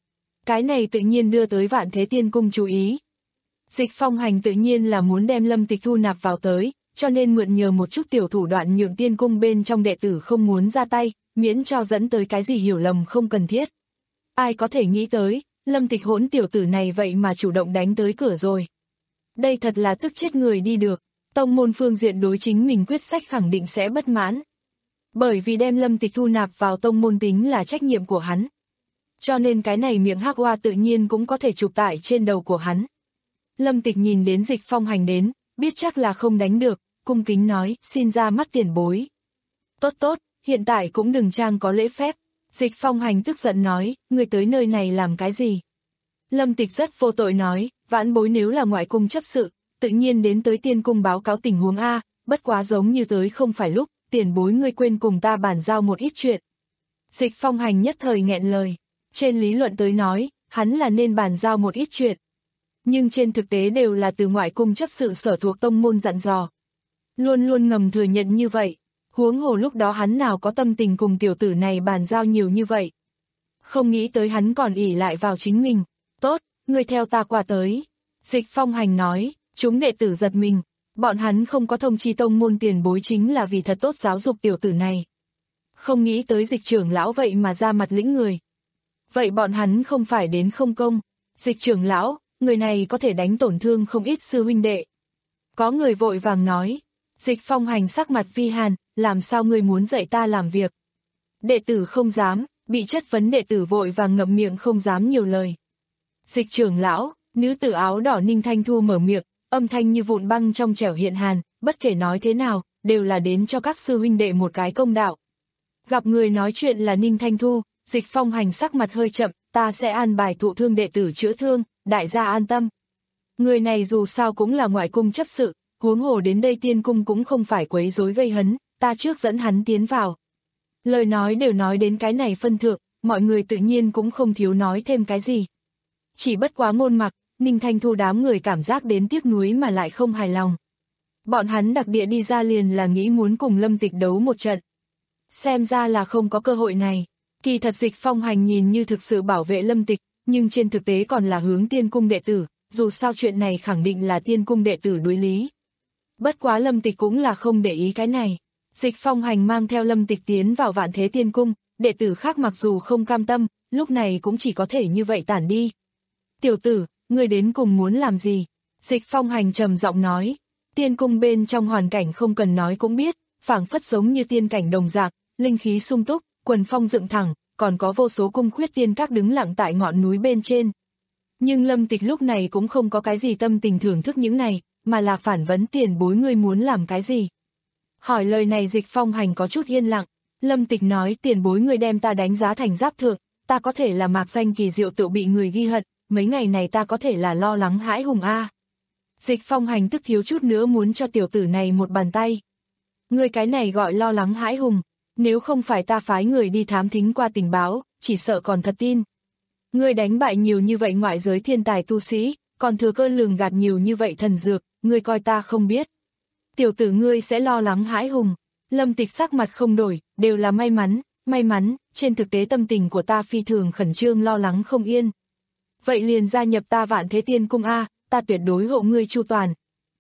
Cái này tự nhiên đưa tới Vạn Thế Tiên Cung chú ý. Dịch Phong Hành tự nhiên là muốn đem Lâm Tịch thu nạp vào tới, cho nên mượn nhờ một chút tiểu thủ đoạn nhượng tiên cung bên trong đệ tử không muốn ra tay, miễn cho dẫn tới cái gì hiểu lầm không cần thiết. Ai có thể nghĩ tới, Lâm Tịch hỗn tiểu tử này vậy mà chủ động đánh tới cửa rồi. Đây thật là tức chết người đi được, tông môn phương diện đối chính mình quyết sách khẳng định sẽ bất mãn. Bởi vì đem Lâm Tịch thu nạp vào tông môn tính là trách nhiệm của hắn. Cho nên cái này miệng hắc hoa tự nhiên cũng có thể chụp tại trên đầu của hắn. Lâm Tịch nhìn đến Dịch Phong Hành đến, biết chắc là không đánh được, cung kính nói, xin ra mắt tiền bối. Tốt tốt, hiện tại cũng đừng trang có lễ phép. Dịch Phong Hành tức giận nói, người tới nơi này làm cái gì? Lâm Tịch rất vô tội nói, vãn bối nếu là ngoại cung chấp sự, tự nhiên đến tới tiên cung báo cáo tình huống A, bất quá giống như tới không phải lúc, tiền bối ngươi quên cùng ta bàn giao một ít chuyện. Dịch Phong Hành nhất thời nghẹn lời, trên lý luận tới nói, hắn là nên bàn giao một ít chuyện. Nhưng trên thực tế đều là từ ngoại cung chấp sự sở thuộc tông môn dặn dò. Luôn luôn ngầm thừa nhận như vậy, huống hồ lúc đó hắn nào có tâm tình cùng tiểu tử này bàn giao nhiều như vậy. Không nghĩ tới hắn còn ỷ lại vào chính mình. Tốt, ngươi theo ta qua tới. Dịch Phong Hành nói, chúng đệ tử giật mình, bọn hắn không có thông chi tông môn tiền bối chính là vì thật tốt giáo dục tiểu tử này. Không nghĩ tới Dịch trưởng lão vậy mà ra mặt lĩnh người. Vậy bọn hắn không phải đến không công. Dịch trưởng lão, người này có thể đánh tổn thương không ít sư huynh đệ. Có người vội vàng nói. Dịch Phong Hành sắc mặt vi hàn, làm sao ngươi muốn dạy ta làm việc? Đệ tử không dám, bị chất vấn đệ tử vội vàng ngậm miệng không dám nhiều lời. Dịch trưởng lão, nữ tử áo đỏ Ninh Thanh Thu mở miệng, âm thanh như vụn băng trong trẻo hiện hàn, bất kể nói thế nào, đều là đến cho các sư huynh đệ một cái công đạo. Gặp người nói chuyện là Ninh Thanh Thu, Dịch Phong Hành sắc mặt hơi chậm, ta sẽ an bài thụ thương đệ tử chữa thương, đại gia an tâm. Người này dù sao cũng là ngoại cung chấp sự, huống hồ đến đây tiên cung cũng không phải quấy rối gây hấn, ta trước dẫn hắn tiến vào. Lời nói đều nói đến cái này phân thượng, mọi người tự nhiên cũng không thiếu nói thêm cái gì. Chỉ bất quá ngôn mặc, Ninh Thanh Thu đám người cảm giác đến tiếc nuối mà lại không hài lòng. Bọn hắn đặc địa đi ra liền là nghĩ muốn cùng Lâm Tịch đấu một trận. Xem ra là không có cơ hội này. Kỳ thật Dịch Phong Hành nhìn như thực sự bảo vệ Lâm Tịch, nhưng trên thực tế còn là hướng tiên cung đệ tử, dù sao chuyện này khẳng định là tiên cung đệ tử đối lý. Bất quá Lâm Tịch cũng là không để ý cái này. Dịch Phong Hành mang theo Lâm Tịch tiến vào Vạn Thế Tiên Cung, đệ tử khác mặc dù không cam tâm, lúc này cũng chỉ có thể như vậy tản đi. Tiểu tử, ngươi đến cùng muốn làm gì? Dịch Phong Hành trầm giọng nói. Tiên cung bên trong hoàn cảnh không cần nói cũng biết, phảng phất giống như tiên cảnh đồng dạng, linh khí sung túc, quần phong dựng thẳng, còn có vô số cung khuyết tiên các đứng lặng tại ngọn núi bên trên. Nhưng Lâm Tịch lúc này cũng không có cái gì tâm tình thưởng thức những này, mà là phản vấn tiền bối ngươi muốn làm cái gì. Hỏi lời này Dịch Phong Hành có chút yên lặng, Lâm Tịch nói tiền bối ngươi đem ta đánh giá thành giáp thượng, ta có thể là mạc danh kỳ diệu tự bị người ghi hận, mấy ngày này ta có thể là lo lắng hãi hùng a. Dịch Phong Hành tức thiếu chút nữa muốn cho tiểu tử này một bàn tay. Ngươi cái này gọi lo lắng hãi hùng, nếu không phải ta phái người đi thám thính qua tình báo, chỉ sợ còn thật tin. Ngươi đánh bại nhiều như vậy ngoại giới thiên tài tu sĩ, còn thừa cơ lường gạt nhiều như vậy thần dược, ngươi coi ta không biết. Tiểu tử ngươi sẽ lo lắng hãi hùng. Lâm Tịch sắc mặt không đổi, đều là may mắn, may mắn, trên thực tế tâm tình của ta phi thường khẩn trương lo lắng không yên. Vậy liền gia nhập ta Vạn Thế Tiên Cung A, ta tuyệt đối hộ ngươi chu toàn.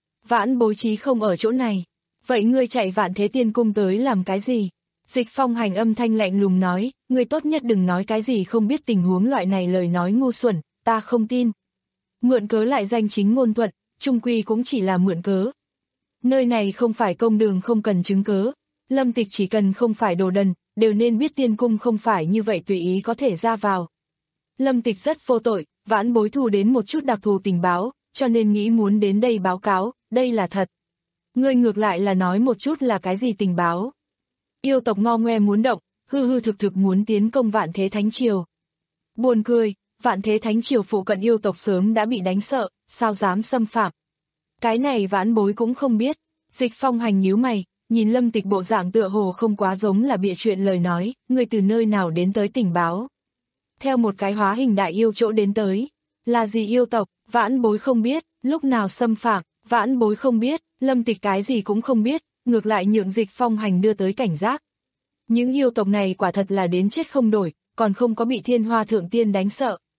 Vãn bố trí không ở chỗ này. Vậy ngươi chạy Vạn Thế Tiên Cung tới làm cái gì? Dịch Phong Hành âm thanh lạnh lùng nói, ngươi tốt nhất đừng nói cái gì không biết tình huống loại này lời nói ngu xuẩn, ta không tin. Mượn cớ lại danh chính ngôn thuận, chung quy cũng chỉ là mượn cớ. Nơi này không phải công đường không cần chứng cớ, Lâm Tịch chỉ cần không phải đồ đần, đều nên biết tiên cung không phải như vậy tùy ý có thể ra vào. Lâm Tịch rất vô tội, vãn bối thu đến một chút đặc thù tình báo, cho nên nghĩ muốn đến đây báo cáo, đây là thật. Ngươi ngược lại là nói một chút là cái gì tình báo. Yêu tộc ngo ngoe muốn động, hư hư thực thực muốn tiến công Vạn Thế Thánh Triều. Buồn cười, Vạn Thế Thánh Triều phụ cận yêu tộc sớm đã bị đánh sợ, sao dám xâm phạm. Cái này vãn bối cũng không biết. Dịch Phong Hành nhíu mày, nhìn Lâm Tịch bộ dạng tựa hồ không quá giống là bịa chuyện lời nói, người từ nơi nào đến tới tình báo. Theo một cái hóa hình đại yêu chỗ đến tới, là gì yêu tộc, vãn bối không biết, lúc nào xâm phạm, vãn bối không biết, Lâm Tịch cái gì cũng không biết, ngược lại nhượng Dịch Phong Hành đưa tới cảnh giác. Những yêu tộc này quả thật là đến chết không đổi, còn không có bị Thiên Hoa Thượng Tiên đánh sợ.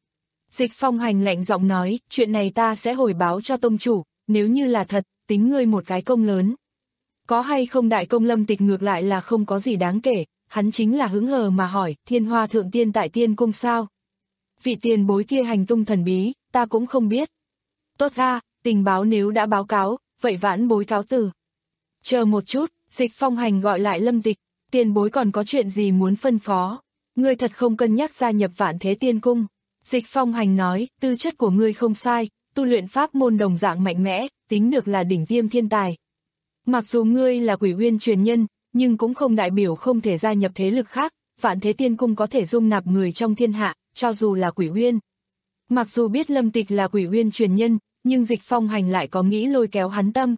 Dịch Phong Hành lạnh giọng nói, chuyện này ta sẽ hồi báo cho tông chủ, nếu như là thật, tính ngươi một cái công lớn. Có hay không đại công Lâm Tịch ngược lại là không có gì đáng kể, hắn chính là hứng hờ mà hỏi, Thiên Hoa Thượng Tiên tại Tiên Cung sao? Vị tiền bối kia hành tung thần bí, ta cũng không biết. Tốt ra, tình báo nếu đã báo cáo, vậy vãn bối cáo từ. Chờ một chút, Dịch Phong Hành gọi lại Lâm Tịch, tiền bối còn có chuyện gì muốn phân phó? Ngươi thật không cân nhắc gia nhập Vạn Thế Tiên Cung. Dịch Phong Hành nói, tư chất của ngươi không sai, tu luyện pháp môn đồng dạng mạnh mẽ, tính được là đỉnh tiêm thiên tài. Mặc dù ngươi là Quỷ Uyên truyền nhân, nhưng cũng không đại biểu không thể gia nhập thế lực khác, Vạn Thế Tiên Cung có thể dung nạp người trong thiên hạ, cho dù là Quỷ Uyên. Mặc dù biết Lâm Tịch là Quỷ Uyên truyền nhân, nhưng Dịch Phong Hành lại có nghĩ lôi kéo hắn tâm.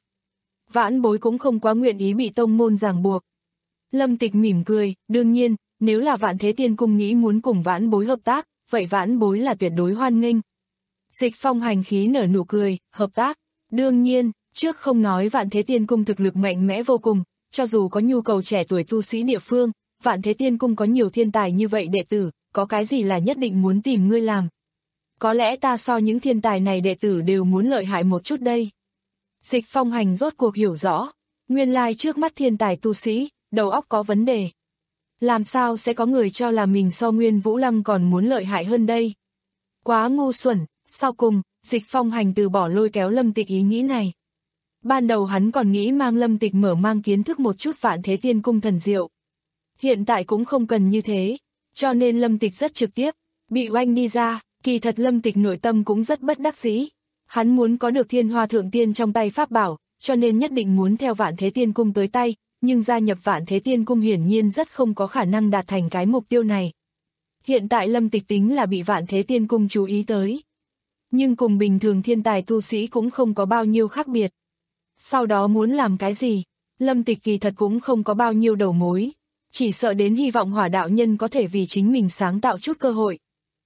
Vãn bối cũng không quá nguyện ý bị tông môn ràng buộc. Lâm Tịch mỉm cười, đương nhiên, nếu là Vạn Thế Tiên Cung nghĩ muốn cùng vãn bối hợp tác, vậy vãn bối là tuyệt đối hoan nghênh. Dịch Phong Hành khí nở nụ cười, hợp tác, đương nhiên, trước không nói Vạn Thế Tiên Cung thực lực mạnh mẽ vô cùng, cho dù có nhu cầu trẻ tuổi tu sĩ địa phương, Vạn Thế Tiên Cung có nhiều thiên tài như vậy đệ tử, có cái gì là nhất định muốn tìm ngươi làm. Có lẽ ta so những thiên tài này đệ tử đều muốn lợi hại một chút đây. Dịch Phong Hành rốt cuộc hiểu rõ, nguyên lai trước mắt thiên tài tu sĩ, đầu óc có vấn đề. Làm sao sẽ có người cho là mình so Nguyên Vũ Lăng còn muốn lợi hại hơn đây? Quá ngu xuẩn, sau cùng, Dịch Phong Hành từ bỏ lôi kéo Lâm Tịch ý nghĩ này. Ban đầu hắn còn nghĩ mang Lâm Tịch mở mang kiến thức một chút Vạn Thế Tiên Cung thần diệu. Hiện tại cũng không cần như thế, cho nên Lâm Tịch rất trực tiếp, bị oanh đi ra, kỳ thật Lâm Tịch nội tâm cũng rất bất đắc dĩ. Hắn muốn có được Thiên Hoa Thượng Tiên trong tay pháp bảo, cho nên nhất định muốn theo Vạn Thế Tiên Cung tới tay, nhưng gia nhập Vạn Thế Tiên Cung hiển nhiên rất không có khả năng đạt thành cái mục tiêu này. Hiện tại Lâm Tịch tính là bị Vạn Thế Tiên Cung chú ý tới. Nhưng cùng bình thường thiên tài tu sĩ cũng không có bao nhiêu khác biệt. Sau đó muốn làm cái gì, Lâm Tịch kỳ thật cũng không có bao nhiêu đầu mối, chỉ sợ đến hy vọng Hỏa đạo nhân có thể vì chính mình sáng tạo chút cơ hội.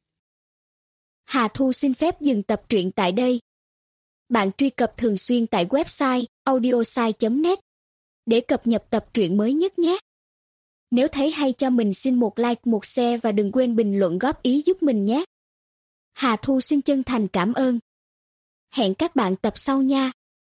Hà Thu xin phép dừng tập truyện tại đây. Bạn truy cập thường xuyên tại website audiosai chấm net để cập nhật tập truyện mới nhất nhé. Nếu thấy hay cho mình xin một like, một share và đừng quên bình luận góp ý giúp mình nhé. Hà Thu xin chân thành cảm ơn. Hẹn các bạn tập sau nha.